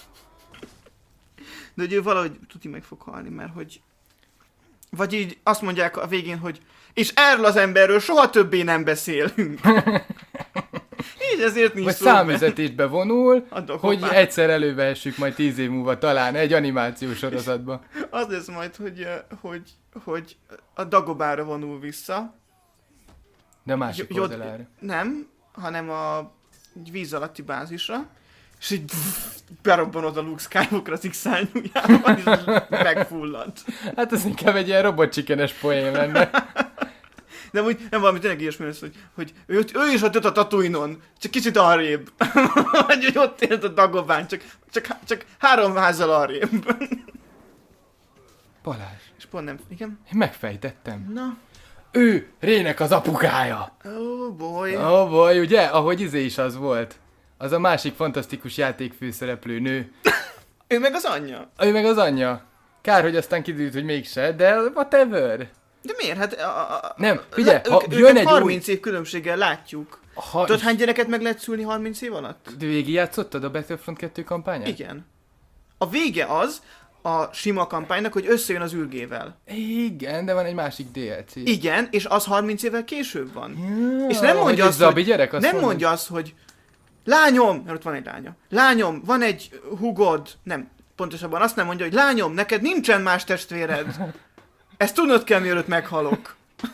[SPEAKER 2] De hogy ő valahogy tuti meg fog halni, mert hogy... Vagy így azt mondják a végén, hogy és erről az emberről soha többé nem beszélünk. És ezért nincs
[SPEAKER 1] vagy
[SPEAKER 2] szó benne.
[SPEAKER 1] számüzetésbe vonul,
[SPEAKER 2] Adok
[SPEAKER 1] hogy
[SPEAKER 2] hoppá.
[SPEAKER 1] egyszer elővehessük majd tíz év múlva talán egy animációs sorozatba.
[SPEAKER 2] Az lesz majd, hogy, eh, hogy, hogy a Dagobára vonul vissza.
[SPEAKER 1] De másik
[SPEAKER 2] Jó- jó-
[SPEAKER 1] oldalára.
[SPEAKER 2] Nem, hanem a egy víz alatti bázisra. És így berobbanod a Luke Skywalker az X-szárnyújában, és megfullad.
[SPEAKER 1] Hát ez inkább egy ilyen robotcsikenes poén lenne.
[SPEAKER 2] De úgy nem valami tényleg ilyesmi lesz, hogy, hogy ő, ő is ott jött a Tatooine-on, csak kicsit arrébb. Vagy hogy ott élt a Dagobán, csak, csak, csak három házzal arrébb.
[SPEAKER 1] Balázs,
[SPEAKER 2] És pont nem, igen?
[SPEAKER 1] én megfejtettem.
[SPEAKER 2] Na,
[SPEAKER 1] Ő Rének az apukája.
[SPEAKER 2] oh boy.
[SPEAKER 1] Ó, oh boy, ugye? Ahogy izé is az volt. Az a másik fantasztikus játék főszereplő nő.
[SPEAKER 2] Ő meg az anyja.
[SPEAKER 1] Ő meg az anyja. Kár, hogy aztán kiderült, hogy mégse, de whatever.
[SPEAKER 2] De miért? Hát... A, a,
[SPEAKER 1] Nem, figyelj,
[SPEAKER 2] le,
[SPEAKER 1] ha
[SPEAKER 2] ők,
[SPEAKER 1] jön
[SPEAKER 2] őket
[SPEAKER 1] egy
[SPEAKER 2] harminc év különbséggel látjuk.
[SPEAKER 1] Ha
[SPEAKER 2] Tudod, hány gyereket meg lehet szülni harminc év alatt?
[SPEAKER 1] végigjátszottad a Battlefront kettő kampányát?
[SPEAKER 2] Igen. A vége az, a sima kampánynak, hogy összejön az ülgével.
[SPEAKER 1] Igen, de van egy másik dé el cé.
[SPEAKER 2] Igen, és az harminc évvel később van.
[SPEAKER 1] Ja,
[SPEAKER 2] És nem mondja
[SPEAKER 1] hogy
[SPEAKER 2] azt,
[SPEAKER 1] egy zabi
[SPEAKER 2] hogy,
[SPEAKER 1] gyerek, azt
[SPEAKER 2] nem
[SPEAKER 1] mondod?
[SPEAKER 2] mondja azt, hogy lányom, mert ott van egy lánya. Lányom, van egy hugod. Nem, pontosabban azt nem mondja, hogy lányom, neked nincsen más testvéred. Ezt tudnod kell, mielőtt meghalok.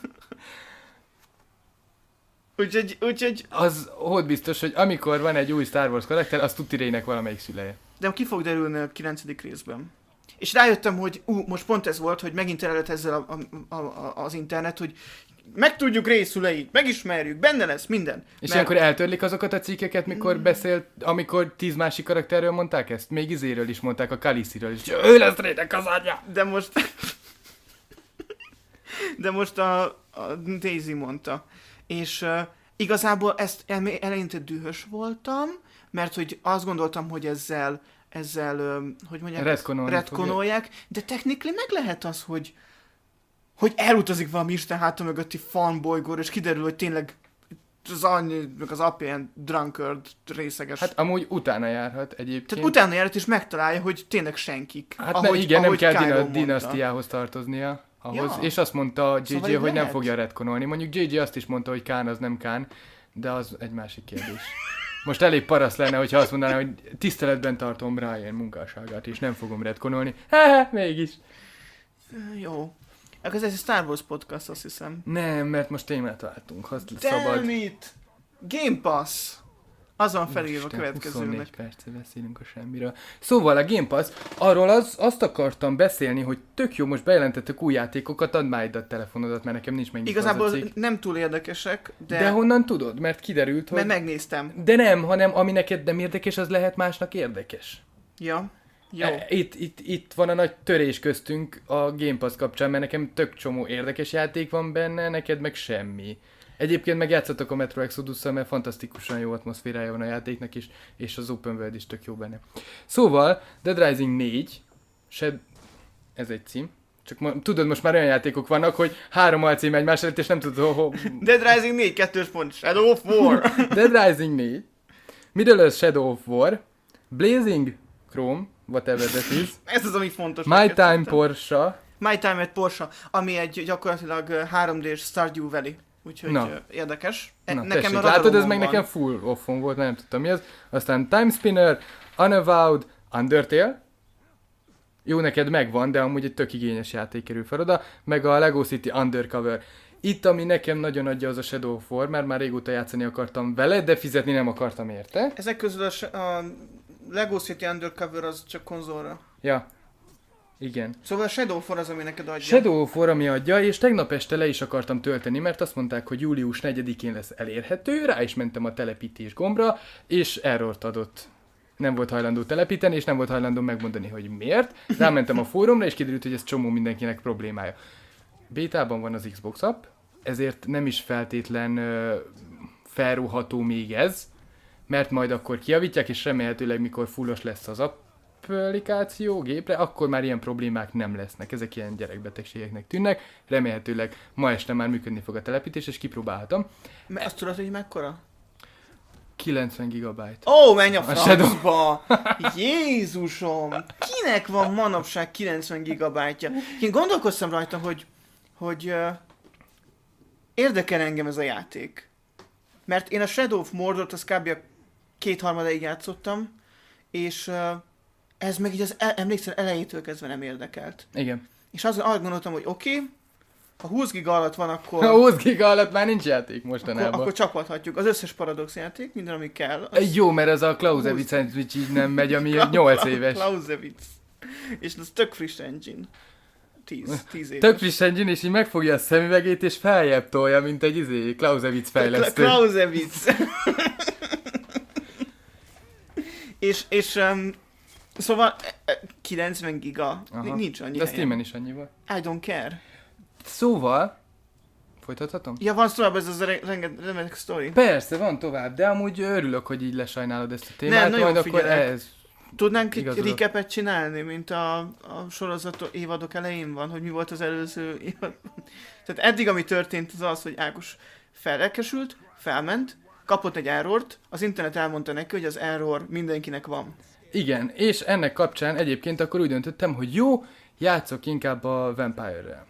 [SPEAKER 2] Úgyhogy, úgyhogy,
[SPEAKER 1] Az hód biztos, hogy amikor van egy új Star Wars karakter, az tuti Rének valamelyik szüleje.
[SPEAKER 2] de ki fog derülni a kilencedik részben. És rájöttem, hogy ú, most pont ez volt, hogy megint eredet ezzel a, a, a, az internet, hogy megtudjuk részüleit, megismerjük, benne lesz minden.
[SPEAKER 1] És
[SPEAKER 2] Mert-
[SPEAKER 1] ilyenkor eltörlik azokat a cikkeket, mikor beszélt, amikor tíz másik karakterről mondták ezt? Még izéről is mondták, a Khaleesiről is. Ő lesz Rének az anyja!
[SPEAKER 2] De most... De most a, a Daisy mondta. És uh, igazából ezt elme- eleinte dühös voltam, mert hogy azt gondoltam, hogy ezzel, ezzel, um, hogy mondják,
[SPEAKER 1] Retconolni
[SPEAKER 2] retconolják, de technikli meg lehet az, hogy hogy elutazik valami Isten háta mögötti fanbolygóra, és kiderül, hogy tényleg az anyja, meg az apja ilyen drunkard, részeges.
[SPEAKER 1] Hát amúgy utána járhat egyébként.
[SPEAKER 2] Tehát utána járat és megtalálja, hogy tényleg senkik.
[SPEAKER 1] Hát nem, igen, nem
[SPEAKER 2] ahogy
[SPEAKER 1] kell
[SPEAKER 2] Kylo
[SPEAKER 1] dina-
[SPEAKER 2] mondta.
[SPEAKER 1] dinasztiához tartoznia ahhoz,
[SPEAKER 2] Ja.
[SPEAKER 1] és azt mondta jé jé,
[SPEAKER 2] Szóval így
[SPEAKER 1] hogy nem
[SPEAKER 2] lehet.
[SPEAKER 1] fogja retkonolni. Mondjuk jé jé azt is mondta, hogy Kán az nem Kán, de az egy másik kérdés. Most elég parasz lenne, hogyha azt mondaná, hogy tiszteletben tartom Brian munkásságát, és nem fogom retkonolni. Hehe, mégis.
[SPEAKER 2] Jó. Akkor ez egy Star Wars podcast, azt hiszem.
[SPEAKER 1] Nem, mert most témát váltunk, ha
[SPEAKER 2] Damn
[SPEAKER 1] szabad.
[SPEAKER 2] it! Game Pass! Azon felírva a
[SPEAKER 1] Isten,
[SPEAKER 2] következőnek.
[SPEAKER 1] huszonnégy perce beszélünk a semmiről. Szóval a Game Pass, arról az, azt akartam beszélni, hogy tök jó, most bejelentettek új játékokat, add már ide a telefonodat, mert nekem nincs megnyitva
[SPEAKER 2] Igazából
[SPEAKER 1] az a cikk.
[SPEAKER 2] nem túl érdekesek, de...
[SPEAKER 1] De honnan tudod? Mert kiderült, hogy...
[SPEAKER 2] Mert megnéztem.
[SPEAKER 1] De nem, hanem ami neked nem érdekes, az lehet másnak érdekes.
[SPEAKER 2] Ja. Jó.
[SPEAKER 1] E, Itt, itt, itt van a nagy törés köztünk a Game Pass kapcsán, mert nekem tök csomó érdekes játék van benne, neked meg semmi. Egyébként meg játszatok a Metro Exodus-szal, mert fantasztikusan jó atmoszférája van a játéknak is, és az Open World is tök jó benne. Szóval, Dead Rising négy, Shed... ez egy cím. Csak ma, tudod, most már olyan játékok vannak, hogy három alcím egymás előtt, és nem tudod, ho...
[SPEAKER 2] Dead Rising négy, kettős pont, Shadow of War.
[SPEAKER 1] Dead Rising négy, Middle-earth Shadow of War, Blazing Chrome, whatever that is,
[SPEAKER 2] Ez az, ami fontos.
[SPEAKER 1] My
[SPEAKER 2] neked,
[SPEAKER 1] Time
[SPEAKER 2] szerintem.
[SPEAKER 1] Porsche,
[SPEAKER 2] My Time at Porsche, ami egy gyakorlatilag ö, három dés Stardew Valley. Úgyhogy
[SPEAKER 1] Na.
[SPEAKER 2] ö, érdekes. E,
[SPEAKER 1] na
[SPEAKER 2] nekem
[SPEAKER 1] tessék,
[SPEAKER 2] a
[SPEAKER 1] látod, ez
[SPEAKER 2] radaromon
[SPEAKER 1] meg
[SPEAKER 2] van.
[SPEAKER 1] nekem full offon volt, mert nem tudtam mi az. Aztán Time Spinner, Unavowed, Undertale, jó, neked megvan, de amúgy egy tök igényes játék kerül fel oda, meg a Lego City Undercover. Itt, ami nekem nagyon adja, az a Shadow of War, mert már régóta játszani akartam vele, de fizetni nem akartam érte.
[SPEAKER 2] Ezek közül a, s- a Lego City Undercover az csak konzolra.
[SPEAKER 1] Ja, igen.
[SPEAKER 2] Szóval a Shadow of War az, ami neked adja.
[SPEAKER 1] Shadow of War, ami adja, és tegnap este le is akartam tölteni, mert azt mondták, hogy július negyedikén lesz elérhető, rá is mentem a telepítés gombra, és errort adott. Nem volt hajlandó telepíteni, és nem volt hajlandó megmondani, hogy miért. Rámentem a fórumra, és kiderült, hogy ez csomó mindenkinek problémája. Bétában van az Xbox app, ezért nem is feltétlen ö, felrúható még ez, mert majd akkor kijavítják, és remélhetőleg mikor fullos lesz az applikáció gépre, akkor már ilyen problémák nem lesznek. Ezek ilyen gyerekbetegségeknek tűnnek. Remélhetőleg ma este már működni fog a telepítés, és kipróbáltam.
[SPEAKER 2] Me- azt tudod, hogy mekkora?
[SPEAKER 1] kilencven gigabyte.
[SPEAKER 2] Ó, oh, menj a
[SPEAKER 1] A Shadow-
[SPEAKER 2] francba! Jézusom! Kinek van manapság kilencven gigabájtja? Én gondolkoztam rajta, hogy, hogy uh, érdekel engem ez a játék. Mert én a Shadow of Mordort az kb. A kétharmadáig játszottam, és uh, ez meg így az el, emlékszel, elejétől kezdve nem érdekelt.
[SPEAKER 1] Igen.
[SPEAKER 2] És az, azt gondoltam, hogy oké, okay, ha húsz giga alatt van, akkor...
[SPEAKER 1] A húsz giga alatt már nincs játék
[SPEAKER 2] Akkor,
[SPEAKER 1] mostanában.
[SPEAKER 2] akkor csapathatjuk. Az összes Paradox játék, minden, ami kell. Az
[SPEAKER 1] Jó, mert ez a Clausewitz Sandwich így nem megy, ami nyolc éves.
[SPEAKER 2] Clausewitz. És az tök friss engine. tíz, tíz éves.
[SPEAKER 1] Tök friss engine, és így megfogja a szemüvegét, és feljebb tolja, mint egy izé, Clausewitz fejlesztő.
[SPEAKER 2] Clausewitz. és, és um, szóval e, kilencven giga.
[SPEAKER 1] Aha.
[SPEAKER 2] Nincs annyi
[SPEAKER 1] De a
[SPEAKER 2] helyen.
[SPEAKER 1] Steamen is annyi volt.
[SPEAKER 2] I don't care.
[SPEAKER 1] Szóval, folytathatom?
[SPEAKER 2] Ja, van tovább ez az a re- rengeteg remek sztori.
[SPEAKER 1] Persze, van tovább, de amúgy örülök, hogy így lesajnálod ezt a témát,
[SPEAKER 2] Nem, nagyon
[SPEAKER 1] majd akkor
[SPEAKER 2] figyelek.
[SPEAKER 1] ez.
[SPEAKER 2] Tudnánk egy
[SPEAKER 1] Igazolok.
[SPEAKER 2] recapet csinálni, mint a, a sorozat évadok elején van, hogy mi volt az előző évad. Tehát eddig, ami történt, az az, hogy Ákos felelkesült, felment, kapott egy errort, az internet elmondta neki, hogy az error mindenkinek van.
[SPEAKER 1] Igen, és ennek kapcsán egyébként akkor úgy döntöttem, hogy jó, játszok inkább a Vampire-rel.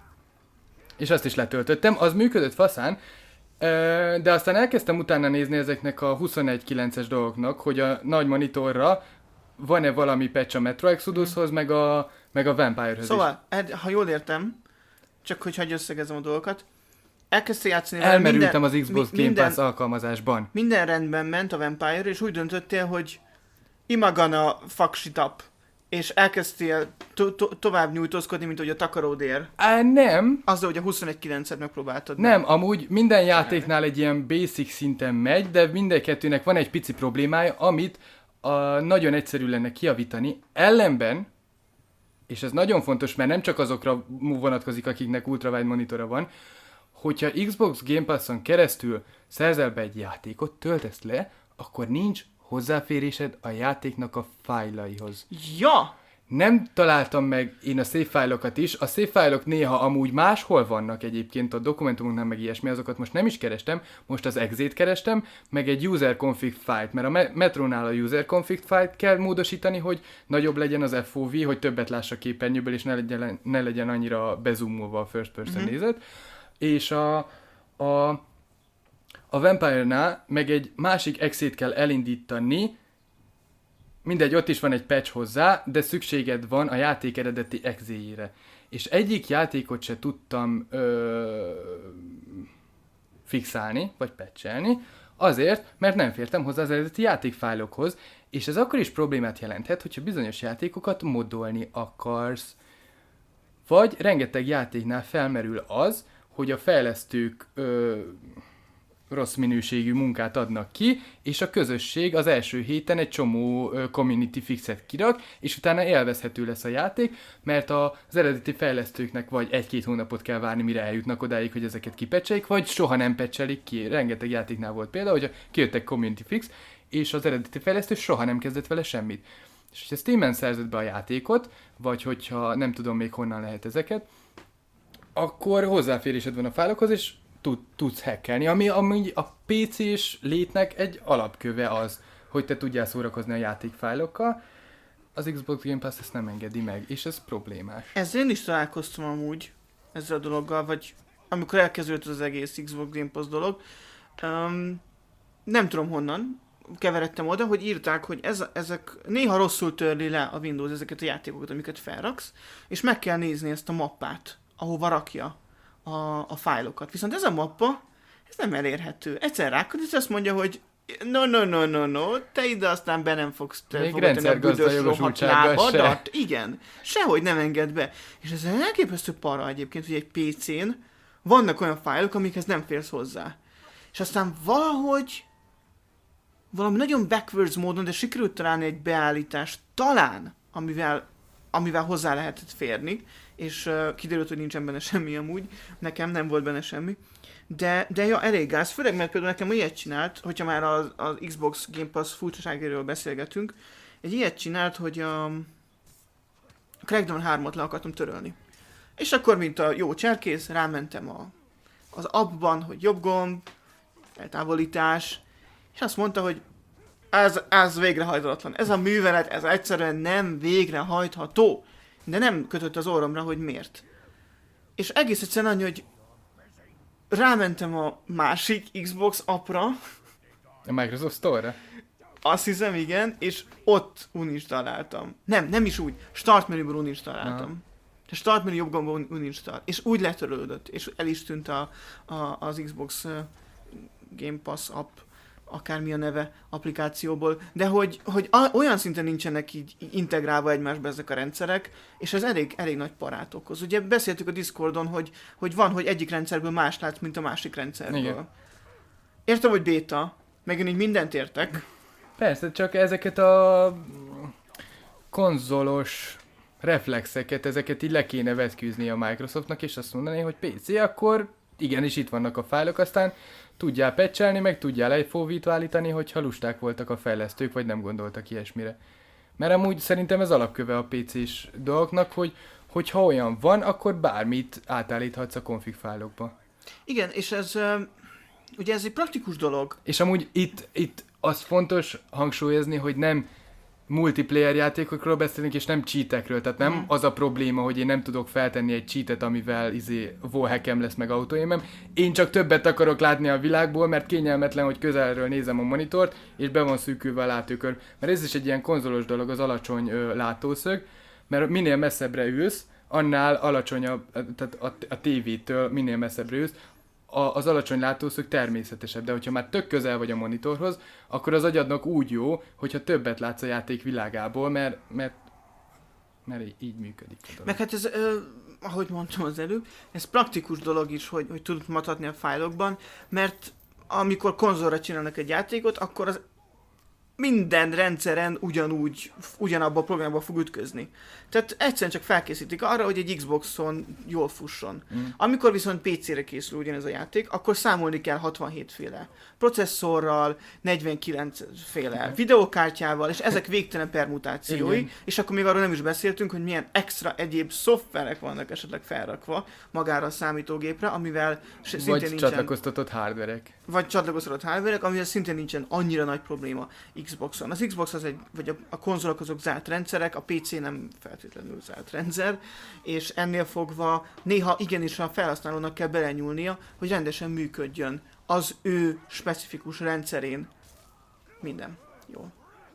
[SPEAKER 1] És azt is letöltöttem, az működött faszán, ö, de aztán elkezdtem utána nézni ezeknek a huszonegy kilences dolgoknak, hogy a nagy monitorra van-e valami patch a Metro Exodushoz, meg a, meg a Vampire-höz is.
[SPEAKER 2] Szóval, ed, ha jól értem, csak hogy hagyj összegezem a dolgokat, elkezdtél játszani vele,
[SPEAKER 1] Elmerültem
[SPEAKER 2] minden,
[SPEAKER 1] az Xbox
[SPEAKER 2] mi-
[SPEAKER 1] Game
[SPEAKER 2] minden,
[SPEAKER 1] Pass alkalmazásban.
[SPEAKER 2] minden rendben ment a Vampire, és úgy döntöttél, hogy imagana fuck shit up, és elkezdtél to- to- tovább nyújtózkodni, mint hogy a takaródér.
[SPEAKER 1] Á, nem,
[SPEAKER 2] Azzal, hogy a huszonegy kilencet megpróbáltad.
[SPEAKER 1] nem, amúgy minden játéknál egy ilyen basic szinten megy, de minden kettőnek van egy pici problémája, amit a, nagyon egyszerű lenne kijavítani. Ellenben, és ez nagyon fontos, mert nem csak azokra vonatkozik, akiknek ultrawide monitora van, hogyha Xbox Game Passon keresztül szerzel be egy játékot, töltesz le, akkor nincs hozzáférésed a játéknak a fájlaihoz.
[SPEAKER 2] Ja!
[SPEAKER 1] Nem találtam meg én a save fájlokat is, a save fájlok néha amúgy máshol vannak egyébként, a dokumentumoknál meg ilyesmi, azokat most nem is kerestem, most az exét kerestem, meg egy user config fájlt, mert a me- Metronál a user config fájlt kell módosítani, hogy nagyobb legyen az ef o vé, hogy többet láss a képernyőből, és ne legyen, ne legyen annyira bezoomolva a first person
[SPEAKER 2] Mhm.
[SPEAKER 1] nézet. És a, a, a Vampire-nál meg egy másik exét kell elindítani, mindegy, ott is van egy patch hozzá, de szükséged van a játék eredeti exéjére. És egyik játékot se tudtam ö, fixálni, vagy patchelni, Azért, mert nem fértem hozzá az eredeti játékfájlokhoz, és ez akkor is problémát jelenthet, hogyha bizonyos játékokat modolni akarsz. Vagy rengeteg játéknál felmerül az, hogy a fejlesztők ö, rossz minőségű munkát adnak ki, és a közösség az első héten egy csomó ö, community fixet kirak, és utána élvezhető lesz a játék, mert az eredeti fejlesztőknek vagy egy-két hónapot kell várni, mire eljutnak odáig, hogy ezeket kipecselik, vagy soha nem pecselik ki. Rengeteg játéknál volt például, hogy kijött egy community fix, és az eredeti fejlesztő soha nem kezdett vele semmit. És hogyha Steamen szerzett be a játékot, vagy hogyha nem tudom még honnan lehet ezeket, akkor hozzáférésed van a fájlokhoz, és tud, tudsz hackelni, ami, ami a pé cés létnek egy alapköve az, hogy te tudjál szórakozni a játékfájlokkal. Az Xbox Game Pass ezt nem engedi meg, és ez problémás.
[SPEAKER 2] Ezzel én is találkoztam amúgy ezzel a dologgal, vagy amikor elkezdődött az egész Xbox Game Pass dolog. Um, nem tudom honnan keveredtem oda, hogy írták, hogy ez, ezek néha rosszul törli le a Windows ezeket a játékokat, amiket felraksz, és meg kell nézni ezt a mappát, ahova rakja a, a fájlokat. Viszont ez a mappa, ez nem elérhető. Egyszer rákatsz, azt mondja, hogy no, no, no, no, no, te ide aztán be nem fogsz te fogadni a büdös rohadt lábadat. Igen, sehogy nem enged be. És ez elképesztő para egyébként, hogy egy pé cén vannak olyan fájlok, amikhez nem férsz hozzá. És aztán valahogy valami nagyon backwards módon, de sikerült találni egy beállítást, talán, amivel, amivel hozzá lehetett férni, és uh, kiderült, hogy nincsen benne semmi amúgy, nekem nem volt benne semmi, de, de ja, elég gáz, főleg mert például nekem ilyet csinált, hogyha már az, az Xbox Game Pass furcsaságéről beszélgetünk, egy ilyet csinált, hogy a, a Crackdown hármat le akartam törölni. És akkor, mint a jó cserkész, rámentem a, az appban, hogy jobb gomb, eltávolítás, és azt mondta, hogy ez, ez végrehajthatatlan. Ez a művelet, ez egyszerűen nem végrehajtható. De nem kötött az orromra, hogy miért. És egész egyszerűen annyi, hogy rámentem a másik Xbox appra.
[SPEAKER 1] A Microsoft Store-ra?
[SPEAKER 2] Azt hiszem, igen, és ott uninstaláltam. Nem, nem is úgy. Start menüből uninstaláltam. A start menü jobb gombon uninstall. És úgy letörődött, és el is tűnt a, a, az Xbox Game Pass app, akármi a neve applikációból, de hogy, hogy a, olyan szinten nincsenek így integrálva egymásba ezek a rendszerek, és ez elég, elég nagy parát okoz. Ugye beszéltük a Discordon, hogy, hogy van, hogy egyik rendszerből más látsz, mint a másik rendszerből. Igen. Értem, hogy béta, meg én így mindent értek.
[SPEAKER 1] Persze, csak ezeket a konzolos reflexeket, ezeket így le kéne vetkőzni a Microsoftnak, és azt mondani, hogy pé cé, akkor igenis itt vannak a fájlok, aztán tudjál patchelni, meg tudjál egy fóvítva állítani, hogyha lusták voltak a fejlesztők, vagy nem gondoltak ilyesmire. Mert amúgy szerintem ez alapköve a pé cés dolgoknak, hogy hogyha olyan van, akkor bármit átállíthatsz a config fájlokba.
[SPEAKER 2] Igen, és ez ugye ez egy praktikus dolog.
[SPEAKER 1] És amúgy itt, itt az fontos hangsúlyozni, hogy nem multiplayer játékokról beszélünk, és nem cheatekről. Tehát nem mm. az a probléma, hogy én nem tudok feltenni egy cheatet, amivel izé wallhackem lesz meg autóémem. Én csak többet akarok látni a világból, mert kényelmetlen, hogy közelről nézem a monitort, és be van szűkülve a látókör. Mert ez is egy ilyen konzolos dolog, az alacsony ö, látószög, mert minél messzebbre ülsz, annál alacsonyabb, tehát a, a tévétől minél messzebbre ülsz, a, az alacsony látószög természetesebb, de hogyha már tök közel vagy a monitorhoz, akkor az agyadnak úgy jó, hogyha többet látsz a játék világából, mert, mert, mert így működik.
[SPEAKER 2] Meg hát ez, ö, ahogy mondtam az előbb, ez praktikus dolog is, hogy, hogy tudod mutatni a fájlokban, mert amikor konzolra csinálnak egy játékot, akkor az minden rendszeren ugyanúgy, ugyanabban a programban fog ütközni. Tehát egyszerűen csak felkészítik arra, hogy egy Xboxon jól fusson. Mm. Amikor viszont pé cére készül ugyanez a játék, akkor számolni kell hatvanhét féle processzorral, negyvenkilenc féle mm. videókártyával, és ezek végtelen permutációi, igen. És akkor még arról nem is beszéltünk, hogy milyen extra egyéb szoftverek vannak esetleg felrakva magára a számítógépre, amivel szintén
[SPEAKER 1] vagy
[SPEAKER 2] nincsen...
[SPEAKER 1] csatlakoztatott hardverek.
[SPEAKER 2] Vagy csatlakoztatott hardverek, amivel szintén nincsen annyira nagy probléma Xboxon. Az Xbox az egy, vagy a, a konzolok azok zárt rendszerek, a pé cé nem feltétlenül zárt rendszer, és ennél fogva néha igenis a felhasználónak kell belenyúlnia, hogy rendesen működjön az ő specifikus rendszerén minden. Jó.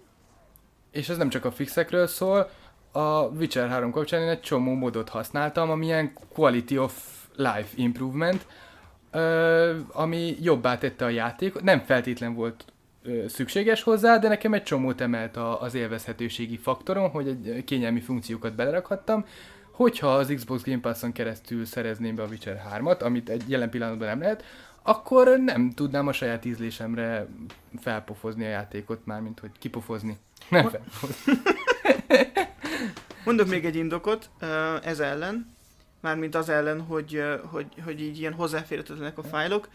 [SPEAKER 1] És ez nem csak a fixekről szól, a Witcher három kapcsán én egy csomó modot használtam, amilyen quality of life improvement, ö, ami jobbá tette a játékot. Nem feltétlen volt ö, szükséges hozzá, de nekem egy csomót emelt a, az élvezhetőségi faktoron, hogy egy kényelmi funkciókat belerakhattam. Hogyha az Xbox Game Pass-on keresztül szerezném be a Witcher hármat, amit egy jelen pillanatban nem lehet, akkor nem tudnám a saját ízlésemre felpofozni a játékot, mármint hogy kipofozni. Nem felpofozni.
[SPEAKER 2] Mondok még egy indokot ez ellen, mármint az ellen, hogy, hogy, hogy így ilyen hozzáférhetetlenek a fájlok.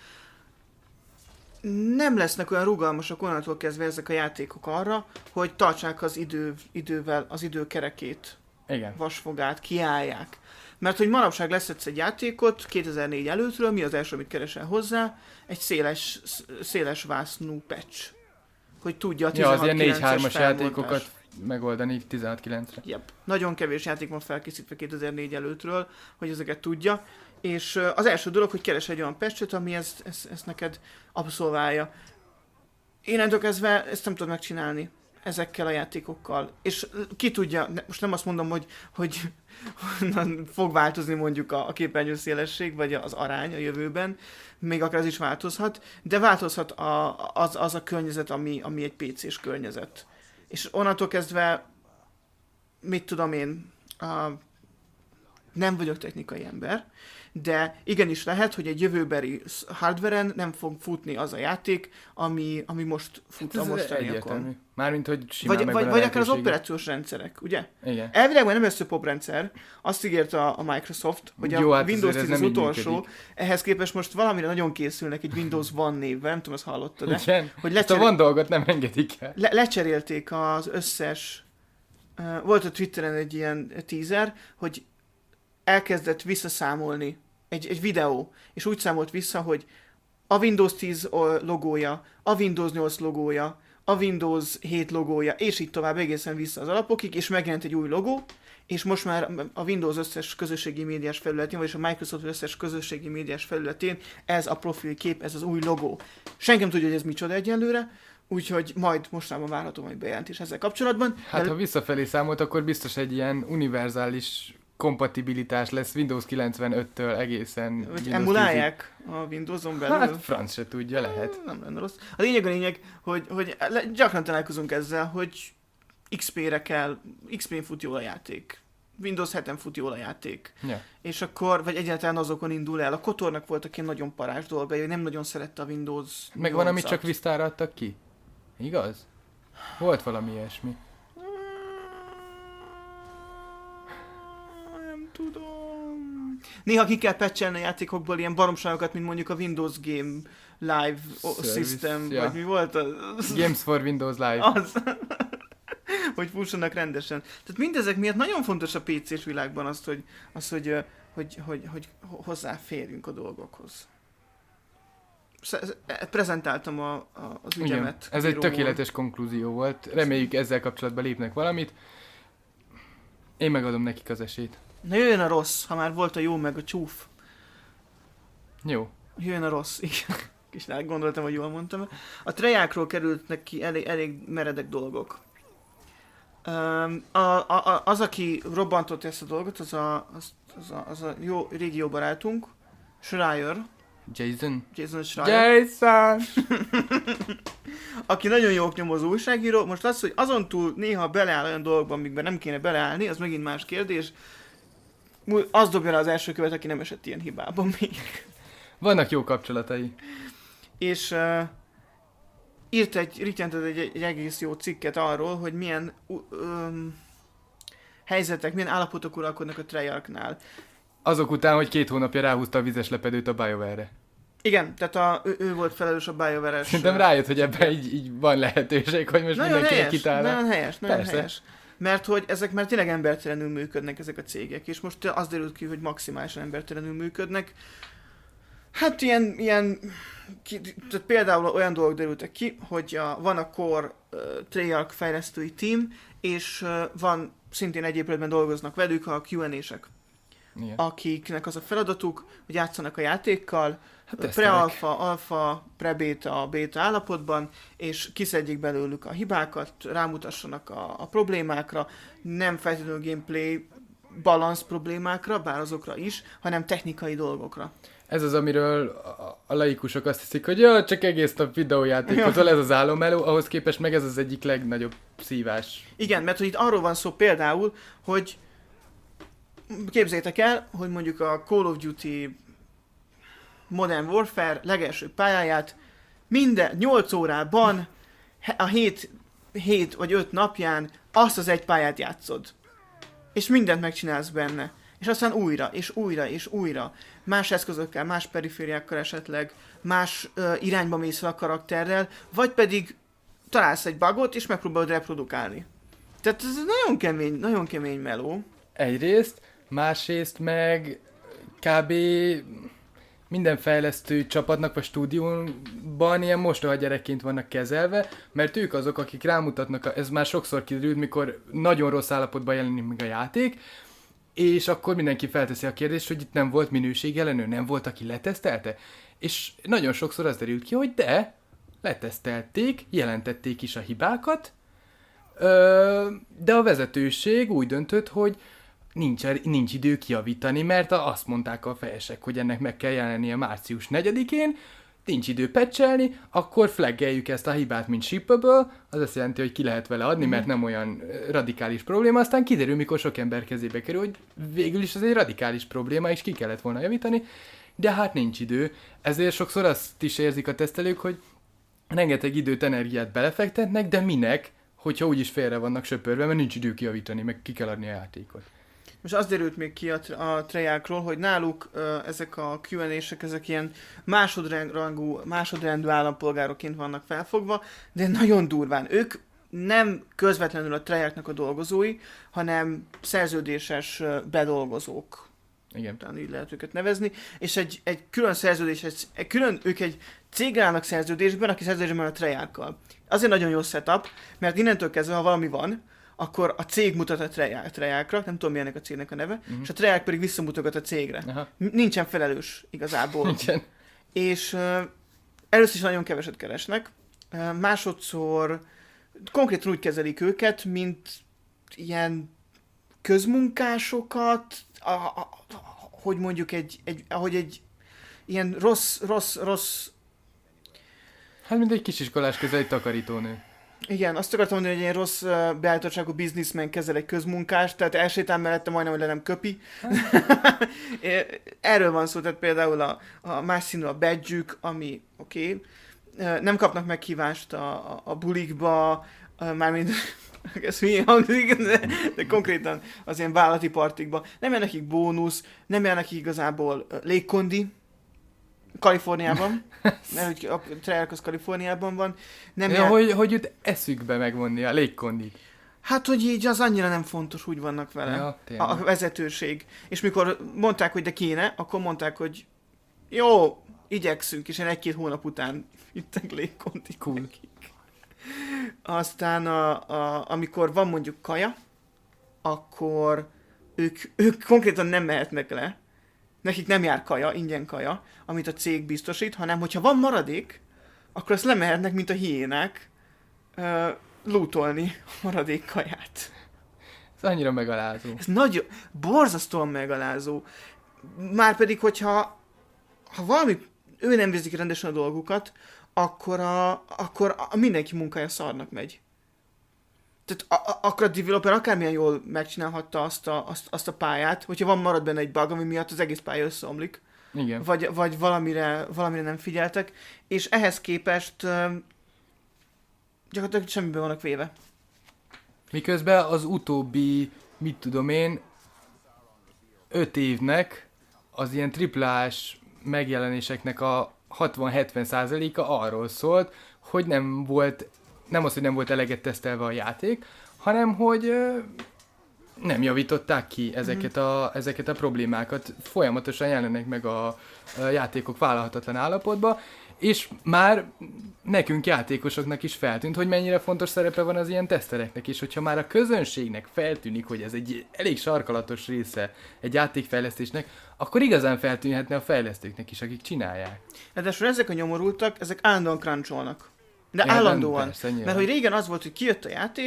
[SPEAKER 2] Nem lesznek olyan rugalmasak onnantól kezdve ezek a játékok arra, hogy tartsák az idő, idővel az idő kerekét,
[SPEAKER 1] Igen.
[SPEAKER 2] vasfogát, kiállják. Mert hogy manapság leszedsz egy játékot kétezer-négy előttről, mi az első, amit keresel hozzá? Egy széles, széles vásznú patch. Hogy tudja a
[SPEAKER 1] Ja, az ilyen négy
[SPEAKER 2] tizenhat kilences
[SPEAKER 1] hármas játékokat megoldani tizenhat kilencre.
[SPEAKER 2] Yep. Nagyon kevés játék van felkészítve kétezer-négy előttről, hogy ezeket tudja. És az első dolog, hogy keres egy olyan patchet, ami ezt, ezt, ezt neked abszolválja. Innentől kezdve ezt nem tudod megcsinálni ezekkel a játékokkal. És ki tudja, most nem azt mondom, hogy, hogy na, fog változni mondjuk a, a képernyő szélesség, vagy az arány a jövőben, még akár az is változhat, de változhat a, az, az a környezet, ami, ami egy pé cés környezet. És onnantól kezdve, mit tudom én, a, nem vagyok technikai ember, de igenis lehet, hogy egy jövőbeli hardveren nem fog futni az a játék, ami, ami most fut
[SPEAKER 1] Hát
[SPEAKER 2] a mostaniakon.
[SPEAKER 1] Mármint, hogy simán
[SPEAKER 2] Vagy,
[SPEAKER 1] megvan
[SPEAKER 2] vagy,
[SPEAKER 1] a
[SPEAKER 2] vagy akár az
[SPEAKER 1] lehetősége.
[SPEAKER 2] operációs rendszerek, ugye?
[SPEAKER 1] Igen.
[SPEAKER 2] Elvileg majd nem lesz több pop rendszer, azt ígérte a, a Microsoft, hogy
[SPEAKER 1] Jó,
[SPEAKER 2] a
[SPEAKER 1] hát
[SPEAKER 2] Windows
[SPEAKER 1] azért ez
[SPEAKER 2] tíz az
[SPEAKER 1] nem így
[SPEAKER 2] utolsó,
[SPEAKER 1] működik.
[SPEAKER 2] ehhez képest most valamire nagyon készülnek egy Windows One névvel, nem tudom, ezt hallottad, de
[SPEAKER 1] Igen.
[SPEAKER 2] hogy
[SPEAKER 1] Ezt a
[SPEAKER 2] lecserél...
[SPEAKER 1] van dolgot nem engedik el.
[SPEAKER 2] Le- lecserélték az összes... Uh, volt a Twitteren egy ilyen teaser, hogy elkezdett visszaszámolni egy, egy videó, és úgy számolt vissza, hogy a Windows tíz logója, a Windows nyolc logója, a Windows hét logója, és így tovább egészen vissza az alapokig, és megjelent egy új logó, és most már a Windows összes közösségi médiás felületén, vagyis a Microsoft összes közösségi médiás felületén ez a profilkép, ez az új logó. Senki nem tudja, hogy ez micsoda egyelőre, úgyhogy majd mostában várható majd bejelentés ezzel kapcsolatban.
[SPEAKER 1] Hát
[SPEAKER 2] de...
[SPEAKER 1] ha visszafelé számolt, akkor biztos egy ilyen univerzális kompatibilitás lesz Windows kilencvenöttől egészen
[SPEAKER 2] Vagy
[SPEAKER 1] Windows
[SPEAKER 2] emulálják a Windowson
[SPEAKER 1] tízig.
[SPEAKER 2] belül.
[SPEAKER 1] Hát franc se tudja, lehet.
[SPEAKER 2] Nem lenne rossz. A lényeg a lényeg, hogy, hogy gyakran találkozunk ezzel, hogy iksz pére kell, iksz pén fut jól a játék. Windows heten fut jól a játék.
[SPEAKER 1] Ja.
[SPEAKER 2] És akkor, vagy egyáltalán azokon indul el. A Kotornak voltak ilyen nagyon parás dolgai, hogy nem nagyon szerette a Windows
[SPEAKER 1] Meg van, amit
[SPEAKER 2] nyolcat.
[SPEAKER 1] csak Vistára adtak ki? Igaz? Volt valami ilyesmi.
[SPEAKER 2] Nem tudom. Néha ki kell patchelni a játékokból ilyen baromságokat, mint mondjuk a Windows Game Live
[SPEAKER 1] Service,
[SPEAKER 2] System,
[SPEAKER 1] ja.
[SPEAKER 2] vagy mi volt az?
[SPEAKER 1] Games for Windows Live.
[SPEAKER 2] Az. Hogy fussanak rendesen. Tehát mindezek miatt nagyon fontos a pé cés világban az, hogy, az, hogy, ö, hogy, hogy, hogy hozzáférjünk a dolgokhoz. Sz- Prezentáltam a, a, az
[SPEAKER 1] Igen,
[SPEAKER 2] ügyemet.
[SPEAKER 1] ez egy
[SPEAKER 2] írómól.
[SPEAKER 1] tökéletes konklúzió volt. Reméljük ezzel kapcsolatban lépnek valamit. Én megadom nekik az esélyt.
[SPEAKER 2] Na jöjjön a rossz, ha már volt a jó meg a csúf.
[SPEAKER 1] Jó.
[SPEAKER 2] Jöjjön a rossz, igen. És gondoltam, hogy jól mondtam. A Treyarchról kerültnek ki elég, elég meredek dolgok. Um, a, a, a, az, aki robbantott ezt a dolgot, az a, az, az a, az a jó régi jó barátunk, Schreier,
[SPEAKER 1] Jason.
[SPEAKER 2] Jason Schreier,
[SPEAKER 1] Jason!
[SPEAKER 2] aki nagyon jó nyomozó újságíró. Most az, hogy azon túl néha beleáll olyan dolgokban, amikben nem kéne beleállni, az megint más kérdés. Az dobja rá az első követ, aki nem esett ilyen hibában még.
[SPEAKER 1] Vannak jó kapcsolatai.
[SPEAKER 2] És uh, írt egy, rityentett egy, egy egész jó cikket arról, hogy milyen uh, um, helyzetek, milyen állapotok uralkodnak a Treyarchnál.
[SPEAKER 1] Azok után, hogy két hónapja ráhúzta a vizes lepedőt a BioWare-re.
[SPEAKER 2] Igen, tehát a, ő, ő volt felelős a BioWare-es...
[SPEAKER 1] Szerintem rájött, hogy ebben így, így van lehetőség, hogy most
[SPEAKER 2] nagyon
[SPEAKER 1] mindenkinek
[SPEAKER 2] helyes,
[SPEAKER 1] kitálna.
[SPEAKER 2] nagyon helyes, nagyon
[SPEAKER 1] Persze.
[SPEAKER 2] helyes. Mert hogy ezek már tényleg embertelenül működnek, ezek a cégek, és most az derült ki, hogy maximálisan embertelenül működnek. Hát ilyen, ilyen ki, tehát például olyan dolgok derültek ki, hogy a, van a Core uh, Treyarch fejlesztői team, és uh, van szintén egy épületben dolgoznak velük a kú end á-sek,
[SPEAKER 1] Igen.
[SPEAKER 2] akiknek az a feladatuk, hogy játszanak a játékkal,
[SPEAKER 1] Hát tesztelek.
[SPEAKER 2] pre-alfa, alfa, pre-beta, beta állapotban, és kiszedjék belőlük a hibákat, rámutassanak a, a problémákra, nem feltétlenül gameplay balance problémákra, bár azokra is, hanem technikai dolgokra.
[SPEAKER 1] Ez az, amiről a- a laikusok azt hiszik, hogy jó, csak egész nap videójátékozol, ez az álommeló, ahhoz képest meg ez az egyik legnagyobb szívás.
[SPEAKER 2] Igen, mert hogy itt arról van szó például, hogy képzeljétek el, hogy mondjuk a Call of Duty Modern Warfare legelső pályáját minden nyolc órában, a hét, hét vagy öt napján azt az egy pályát játszod. És mindent megcsinálsz benne. És aztán újra, és újra, és újra. Más eszközökkel, más perifériákkal esetleg, más ö, irányba mész fel a karakterrel, vagy pedig találsz egy bugot, és megpróbálod reprodukálni. Tehát ez nagyon kemény, nagyon kemény meló.
[SPEAKER 1] Egyrészt, másrészt meg kb. Minden fejlesztő csapatnak vagy stúdióban ilyen mostoha gyerekként vannak kezelve, mert ők azok, akik rámutatnak, ez már sokszor kiderült, mikor nagyon rossz állapotban jelenik meg a játék, és akkor mindenki felteszi a kérdést, hogy itt nem volt minőségellenőr, nem volt, aki letesztelte. És nagyon sokszor az derült ki, hogy de, letesztelték, jelentették is a hibákat, de a vezetőség úgy döntött, hogy nincs, nincs idő kijavítani, mert azt mondták a fejesek, hogy ennek meg kell jelennie március negyedikén, nincs idő patchelni, akkor flaggeljük ezt a hibát, mint shippable, az azt jelenti, hogy ki lehet vele adni, mert nem olyan radikális probléma, aztán kiderül, mikor sok ember kezébe kerül, hogy végül is ez egy radikális probléma, és ki kellett volna javítani, de hát nincs idő, ezért sokszor azt is érzik a tesztelők, hogy rengeteg időt, energiát belefektetnek, de minek, hogyha úgyis félre vannak söpörve, mert nincs idő kijavítani, meg ki kell adni a játékot.
[SPEAKER 2] Most az derült még ki a, a Treyarchról, hogy náluk ö, ezek a Q and A-sek, ezek ilyen másodrangú, másodrendű állampolgárokként vannak felfogva, de nagyon durván. Ők nem közvetlenül a Treyarchnak a dolgozói, hanem szerződéses ö, bedolgozók.
[SPEAKER 1] Igen.
[SPEAKER 2] Talán így lehet őket nevezni. És egy, egy külön szerződés, egy, egy külön, ők egy cégre állnak szerződésben, aki szerződésben a Treyarchkal. Azért nagyon jó setup, mert innentől kezdve, ha valami van, akkor a cég mutat a Treyarchra, nem tudom milyennek a cégnek a neve, uh-huh. és a Treyarch pedig visszamutogat a cégre.
[SPEAKER 1] Aha.
[SPEAKER 2] Nincsen felelős igazából.
[SPEAKER 1] Nincsen.
[SPEAKER 2] És uh, először is nagyon keveset keresnek, uh, másodszor konkrétan úgy kezelik őket, mint ilyen közmunkásokat, a, a, a, hogy mondjuk egy, egy, ahogy egy ilyen rossz, rossz, rossz...
[SPEAKER 1] Hát mint egy kisiskolás közel egy takarítónő.
[SPEAKER 2] Igen, azt akartam mondani, hogy egy rossz uh, beállítottságú bizniszmen kezel egy közmunkást, tehát elsétál mellette majdnem, hogy le nem köpi. Erről van szó, tehát például a, a más színű a badge-ük, ami oké, okay. Nem kapnak meghívást a, a, a bulikba, uh, mármint ez hülyén hangzik, de, de konkrétan az ilyen vállalati partikba. Nem jön nekik bónusz, nem jön nekik igazából uh, légkondi, Kaliforniában, mert hogy a Treyarch az Kaliforniában van. Nem
[SPEAKER 1] ja,
[SPEAKER 2] jel...
[SPEAKER 1] hogy, hogy jut eszükbe megvonni a légkondit.
[SPEAKER 2] Hát, hogy így az annyira nem fontos, úgy vannak vele.
[SPEAKER 1] Ja,
[SPEAKER 2] a, a vezetőség. És mikor mondták, hogy de kéne, akkor mondták, hogy jó, igyekszünk, és én egy-két hónap után vittek légkondit.
[SPEAKER 1] Cool.
[SPEAKER 2] Nekik. Aztán a, a, amikor van mondjuk kaja, akkor ők, ők konkrétan nem mehetnek le. Nekik nem jár kaja, ingyen kaja, amit a cég biztosít, hanem hogyha van maradék, akkor azt lemehetnek, mint a hiénák, uh, lootolni a maradék kaját.
[SPEAKER 1] Ez annyira megalázó.
[SPEAKER 2] Ez nagyon, borzasztóan megalázó. Márpedig, hogyha ha valami, ő nem végzik rendesen a dolgukat, akkor a, akkor a mindenki munkája szarnak megy. Tehát a, a, akkor a developer akármilyen jól megcsinálhatta azt a, azt, azt a pályát, hogyha van marad benne egy bug, ami miatt az egész pálya összeomlik.
[SPEAKER 1] Igen.
[SPEAKER 2] Vagy, vagy valamire, valamire nem figyeltek, és ehhez képest uh, gyakorlatilag semmiben vannak véve.
[SPEAKER 1] Miközben az utóbbi, mit tudom én, öt évnek az ilyen triplás megjelenéseknek a hatvan-hetven százaléka arról szólt, hogy nem volt, nem az, hogy nem volt eleget tesztelve a játék, hanem hogy ö, nem javították ki ezeket a, ezeket a problémákat. Folyamatosan jelennek meg a, a játékok vállalhatatlan állapotba, és már nekünk játékosoknak is feltűnt, hogy mennyire fontos szerepe van az ilyen tesztereknek, és hogyha már a közönségnek feltűnik, hogy ez egy elég sarkalatos része egy játékfejlesztésnek, akkor igazán feltűnhetne a fejlesztőknek is, akik csinálják.
[SPEAKER 2] Ráadásul ezek a nyomorultak, ezek állandóan cruncholnak. De
[SPEAKER 1] Igen,
[SPEAKER 2] állandóan.
[SPEAKER 1] persze,
[SPEAKER 2] mert hogy régen az volt, hogy kijött a játék,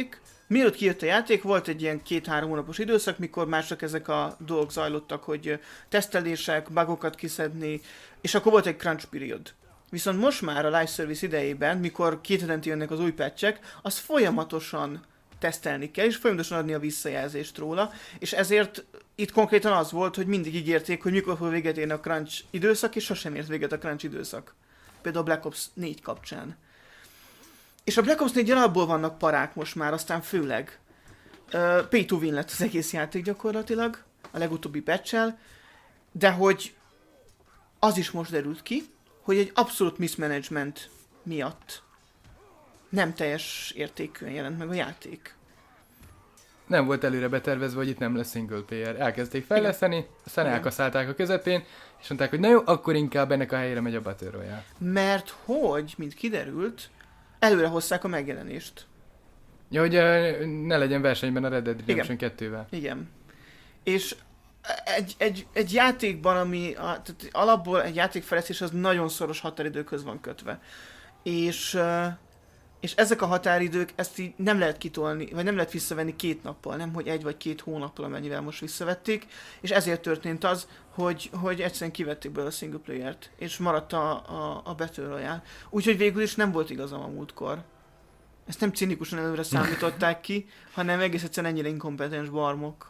[SPEAKER 2] Mielőtt kijött a játék, volt egy ilyen két-három hónapos időszak, mikor már csak ezek a dolgok zajlottak, hogy tesztelések, bugokat kiszedni, és akkor volt egy crunch period. Viszont most már a live service idejében, mikor két hetente jönnek az új patchek, az folyamatosan tesztelni kell, és folyamatosan adni a visszajelzést róla, és ezért itt konkrétan az volt, hogy mindig ígérték, hogy mikor fog véget érni a crunch időszak, és sosem ért véget a crunch időszak. Például a Black Ops négy kapcsán. És a Black Ops négy alapból vannak parák most már, aztán főleg. Uh, pay to win lett az egész játék gyakorlatilag, a legutóbbi patch-el, de hogy az is most derült ki, hogy egy abszolút mismanagement miatt nem teljes értékűen jelent meg a játék.
[SPEAKER 1] Nem volt előre betervezve, hogy itt nem lesz single player. Elkezdték fejleszteni, aztán
[SPEAKER 2] Igen.
[SPEAKER 1] elkaszálták a közepén, és mondták, hogy na jó, akkor inkább ennek a helyére megy a Battle Royale.
[SPEAKER 2] Mert hogy, mint kiderült, előre hozták a megjelenést.
[SPEAKER 1] Ja, hogy uh, ne legyen versenyben a Red Dead Redemption kettővel.
[SPEAKER 2] Igen. És egy, egy, egy játékban, ami a, tehát alapból egy játékfejlesztés az nagyon szoros határidőkhöz van kötve. És, uh, és ezek a határidők, ezt így nem lehet kitolni, vagy nem lehet visszavenni két nappal, nem hogy egy vagy két hónappal, amennyivel most visszavették, és ezért történt az, hogy, hogy egyszerűen kivették belőle a single player-t, és maradt a, a, a Battle Royale. Úgyhogy végül is nem volt igazam a múltkor. Ezt nem cinikusan előre számították ki, hanem egész egyszerűen ennyire inkompetens barmok.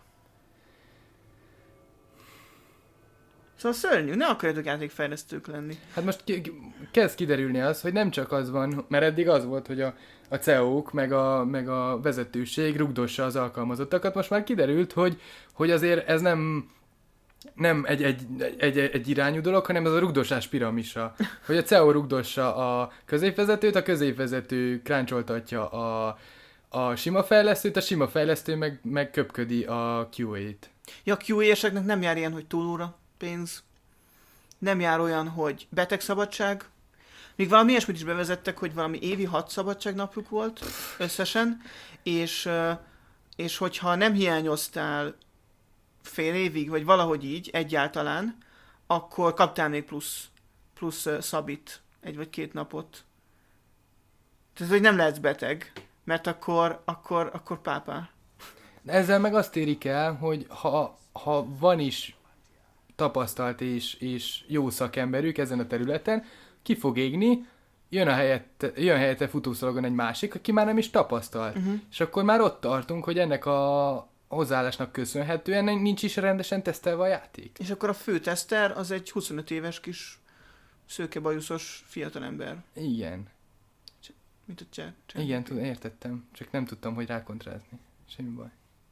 [SPEAKER 2] Szóval szörnyű, ne akarjátok játékfejlesztők lenni.
[SPEAKER 1] Hát most ki, ki, kezd kiderülni az, hogy nem csak az van, mert eddig az volt, hogy a, a cé e ó-k meg a, meg a vezetőség rugdossa az alkalmazottakat, most már kiderült, hogy, hogy azért ez nem, nem egy, egy, egy, egy irányú dolog, hanem ez a rugdosás piramisa. Hogy a cé e ó rugdossa a középvezetőt, a középvezető kráncsoltatja a, a sima fejlesztőt, a sima fejlesztő meg, meg köpködi a kú á-t.
[SPEAKER 2] Ja, a kú á-eseknek nem jár ilyen, hogy túlóra pénz. Nem jár olyan, hogy betegszabadság. Még valami ilyesmit is bevezettek, hogy valami évi hat szabadságnapjuk volt összesen, és, és hogyha nem hiányoztál fél évig, vagy valahogy így egyáltalán, akkor kaptál még plusz, plusz szabit, egy vagy két napot. Tehát, hogy nem lehetsz beteg, mert akkor, akkor, akkor pápá.
[SPEAKER 1] Ezzel meg azt érik el, hogy ha, ha van is tapasztalt és, és jó szakemberük ezen a területen, ki fog égni, jön, a helyette, jön helyette futószalagon egy másik, aki már nem is tapasztalt. Uh-huh. És akkor már ott tartunk, hogy ennek a hozzáállásnak köszönhetően nincs is rendesen tesztelve a játék.
[SPEAKER 2] És akkor a fő teszter az egy huszonöt éves kis szőkebajuszos fiatalember.
[SPEAKER 1] Igen.
[SPEAKER 2] Mint a cseh.
[SPEAKER 1] Igen, tud, értettem. Csak nem tudtam, hogy rákontrázni. Semmi baj.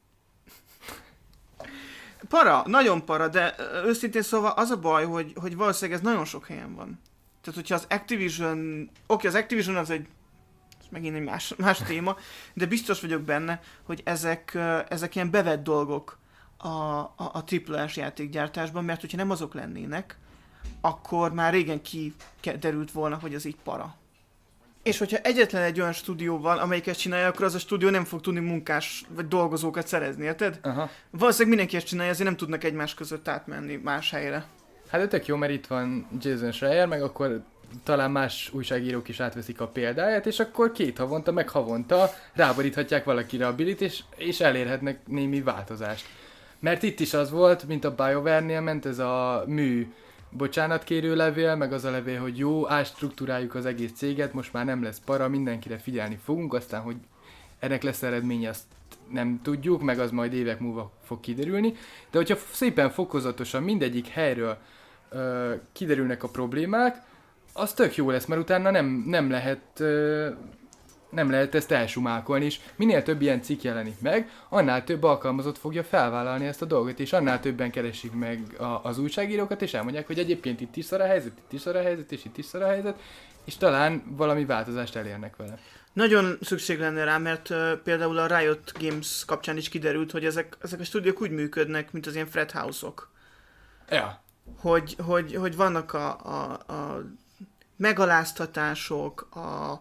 [SPEAKER 2] Para, nagyon para, de őszintén szóval az a baj, hogy, hogy valószínűleg ez nagyon sok helyen van. Tehát, hogyha az Activision... Oké, az Activision az egy... Ez megint egy más, más téma, de biztos vagyok benne, hogy ezek, ezek ilyen bevett dolgok a, a, a triplás játékgyártásban, mert hogyha nem azok lennének, akkor már régen kiderült volna, hogy az így para. És hogyha egyetlen egy olyan stúdió van, amelyik ezt csinálja, akkor az a stúdió nem fog tudni munkás vagy dolgozókat szerezni, érted?
[SPEAKER 1] Aha.
[SPEAKER 2] Valószínűleg mindenki ezt csinálja, ezért nem tudnak egymás között átmenni más helyre.
[SPEAKER 1] Hát de tök jó, mert itt van Jason Schreier, meg akkor talán más újságírók is átveszik a példáját, és akkor két havonta, meg havonta ráboríthatják valakire a bilit, és, és elérhetnek némi változást. Mert itt is az volt, mint a BioWare-nél ment ez a mű bocsánatkérő levél, meg az a levél, hogy jó, átstruktúráljuk az egész céget, most már nem lesz para, mindenkire figyelni fogunk, aztán, hogy ennek lesz eredménye, azt nem tudjuk, meg az majd évek múlva fog kiderülni. De hogyha szépen fokozatosan mindegyik helyről ö, kiderülnek a problémák, az tök jó lesz, mert utána nem, nem lehet... Ö, nem lehet ezt elsumálkolni, és minél több ilyen cikk jelenik meg, annál több alkalmazott fogja felvállalni ezt a dolgot, és annál többen keresik meg a, az újságírókat, és elmondják, hogy egyébként itt is szar a helyzet, itt is szar a helyzet, és itt is szar a helyzet, és talán valami változást elérnek vele.
[SPEAKER 2] Nagyon szükség lenne rá, mert uh, például a Riot Games kapcsán is kiderült, hogy ezek, ezek a stúdiók úgy működnek, mint az ilyen frat house-ok.
[SPEAKER 1] Ja.
[SPEAKER 2] Hogy, hogy, hogy vannak a, a, a megaláztatások, a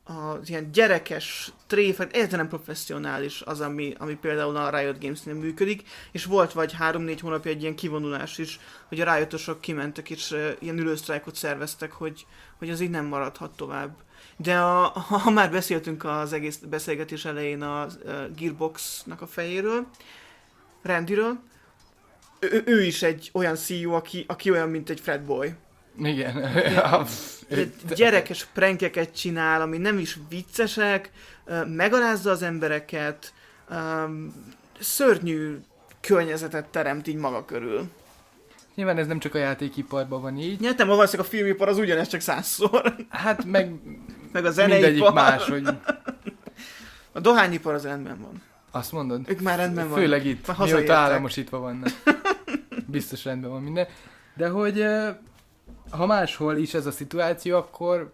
[SPEAKER 2] az ilyen gyerekes, tréfek, egyáltalán nem professzionális az, ami, ami például a Riot Games-nél működik, és volt vagy három-négy hónapja egy ilyen kivonulás is, hogy a Riotosok kimentek és uh, ilyen ülősztrájkot szerveztek, hogy, hogy az így nem maradhat tovább. De a, ha már beszéltünk az egész beszélgetés elején a uh, Gearbox-nak a fejéről, Randyről, ő, ő is egy olyan cé e o, aki, aki olyan, mint egy Fred Boy.
[SPEAKER 1] Igen.
[SPEAKER 2] Gyerekes prankeket csinál, ami nem is viccesek, megalázza az embereket, szörnyű környezetet teremt így maga körül.
[SPEAKER 1] Nyilván ez nem csak a játékiparban van így.
[SPEAKER 2] Nyilván valószínűleg a filmipar az ugyanez, csak százszor.
[SPEAKER 1] Hát meg,
[SPEAKER 2] meg a zeneipar.
[SPEAKER 1] mindegyik más, hogy...
[SPEAKER 2] A dohányipar az rendben van.
[SPEAKER 1] Azt mondod?
[SPEAKER 2] Ők már rendben vannak.
[SPEAKER 1] Főleg itt, mióta államosítva vannak. Biztos rendben van minden. De hogy ha máshol is ez a szituáció, akkor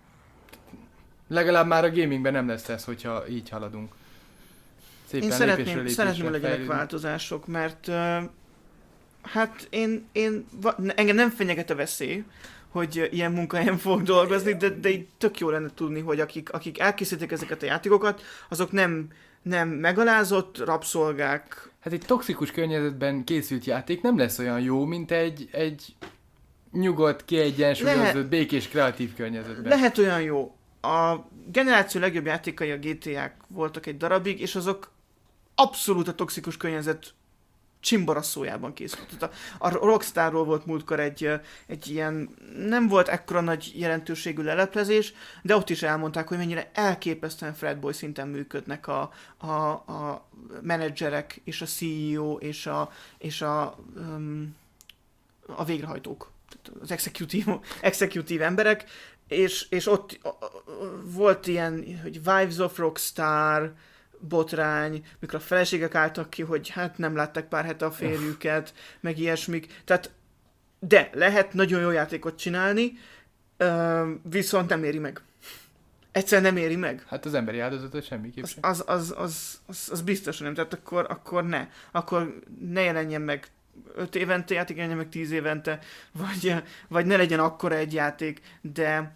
[SPEAKER 1] legalább már a gamingben nem lesz ez, hogyha így haladunk. Szépen
[SPEAKER 2] én
[SPEAKER 1] lépésről
[SPEAKER 2] szeretném,
[SPEAKER 1] lépésre
[SPEAKER 2] szeretném legyenek
[SPEAKER 1] fejlődni.
[SPEAKER 2] változások, mert uh, hát én, én va, engem nem fenyeget a veszély, hogy ilyen munkahelyen fogok dolgozni, de, de így tök jó lenne tudni, hogy akik, akik elkészítik ezeket a játékokat, azok nem, nem megalázott rabszolgák.
[SPEAKER 1] Hát egy toxikus környezetben készült játék nem lesz olyan jó, mint egy, egy nyugodt, kiegyensúlyozott, Lehet, békés, kreatív környezetben.
[SPEAKER 2] Lehet olyan jó. A generáció legjobb játékai a gé té á-k voltak egy darabig, és azok abszolút a toxikus környezet csimbarasszójában készült. A, a Rockstarról volt múltkor egy, egy ilyen, nem volt ekkora nagy jelentőségű leleplezés, de ott is elmondták, hogy mennyire elképesztően Fred Boy szinten működnek a, a, a menedzserek, és a cé e o, és a, és a, um, a végrehajtók, az executive, executive emberek, és, és ott volt ilyen, hogy Wives of Rockstar botrány, mikor a feleségek álltak ki, hogy hát nem látták pár hete a férjüket, meg ilyesmik. Tehát, de lehet nagyon jó játékot csinálni, viszont nem éri meg. Egyszerűen nem éri meg.
[SPEAKER 1] Hát az emberi áldozatot semmiképp
[SPEAKER 2] az,
[SPEAKER 1] sem.
[SPEAKER 2] az, az, az, az, az biztos, nem. Tehát akkor, akkor ne. Akkor ne jelenjen meg öt évente játék, jelenjen meg tíz évente, vagy, vagy ne legyen akkora egy játék, de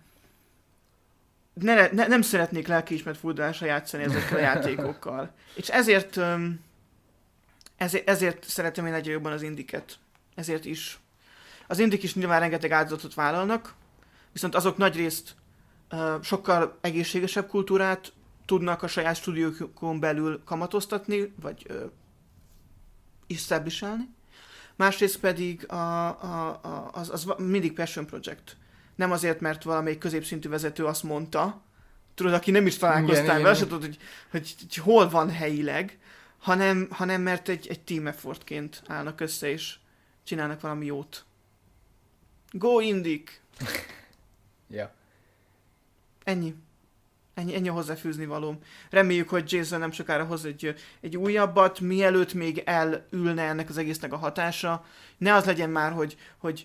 [SPEAKER 2] Ne, ne, nem szeretnék lelkiismert furdalásra játszani ezekkel a játékokkal. És ezért, ezért, ezért szeretem én egyre jobban az indiket. Ezért is. Az indik is nyilván rengeteg áldozatot vállalnak, viszont azok nagyrészt uh, sokkal egészségesebb kultúrát tudnak a saját stúdiókon belül kamatoztatni, vagy uh, establishálni. Másrészt pedig a, a, a, az, az mindig passion project. Nem azért, mert valamelyik középszintű vezető azt mondta, tudod, aki nem is találkoztál vele, se tudod, hogy, hogy, hogy hol van helyileg, hanem, hanem mert egy, egy team effortként állnak össze, és csinálnak valami jót. Go Indik!
[SPEAKER 1] Ja.
[SPEAKER 2] Ennyi. Ennyi, ennyi a hozzáfűzni valóm. Reméljük, hogy Jason nem sokára hoz egy, egy újabbat, mielőtt még elülne ennek az egésznek a hatása. Ne az legyen már, hogy, hogy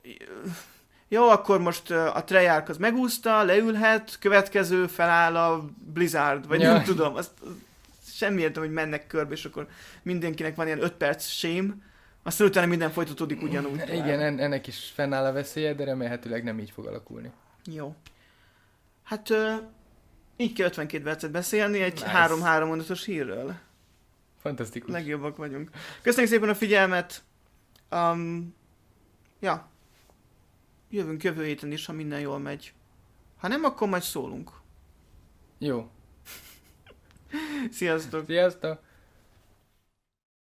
[SPEAKER 2] jó, akkor most a Treyarch az megúszta, leülhet, következő feláll a Blizzard, vagy ja. nem tudom, azt, azt semmi értem, hogy mennek körbe, és akkor mindenkinek van ilyen öt perc sém, aztán utána minden folytatódik ugyanúgy.
[SPEAKER 1] Igen, en- ennek is fennáll a veszélye, de remélhetőleg nem így fog alakulni.
[SPEAKER 2] Jó. Hát uh, így kell ötvenkét percet beszélni egy
[SPEAKER 1] nice.
[SPEAKER 2] három-három mondatos hírről.
[SPEAKER 1] Fantasztikus.
[SPEAKER 2] Legjobbak vagyunk. Köszönjük szépen a figyelmet. Um, ja. Jövünk jövő héten is, ha minden jól megy. Ha nem, akkor majd szólunk.
[SPEAKER 1] Jó.
[SPEAKER 2] Sziasztok!
[SPEAKER 1] Sziasztok!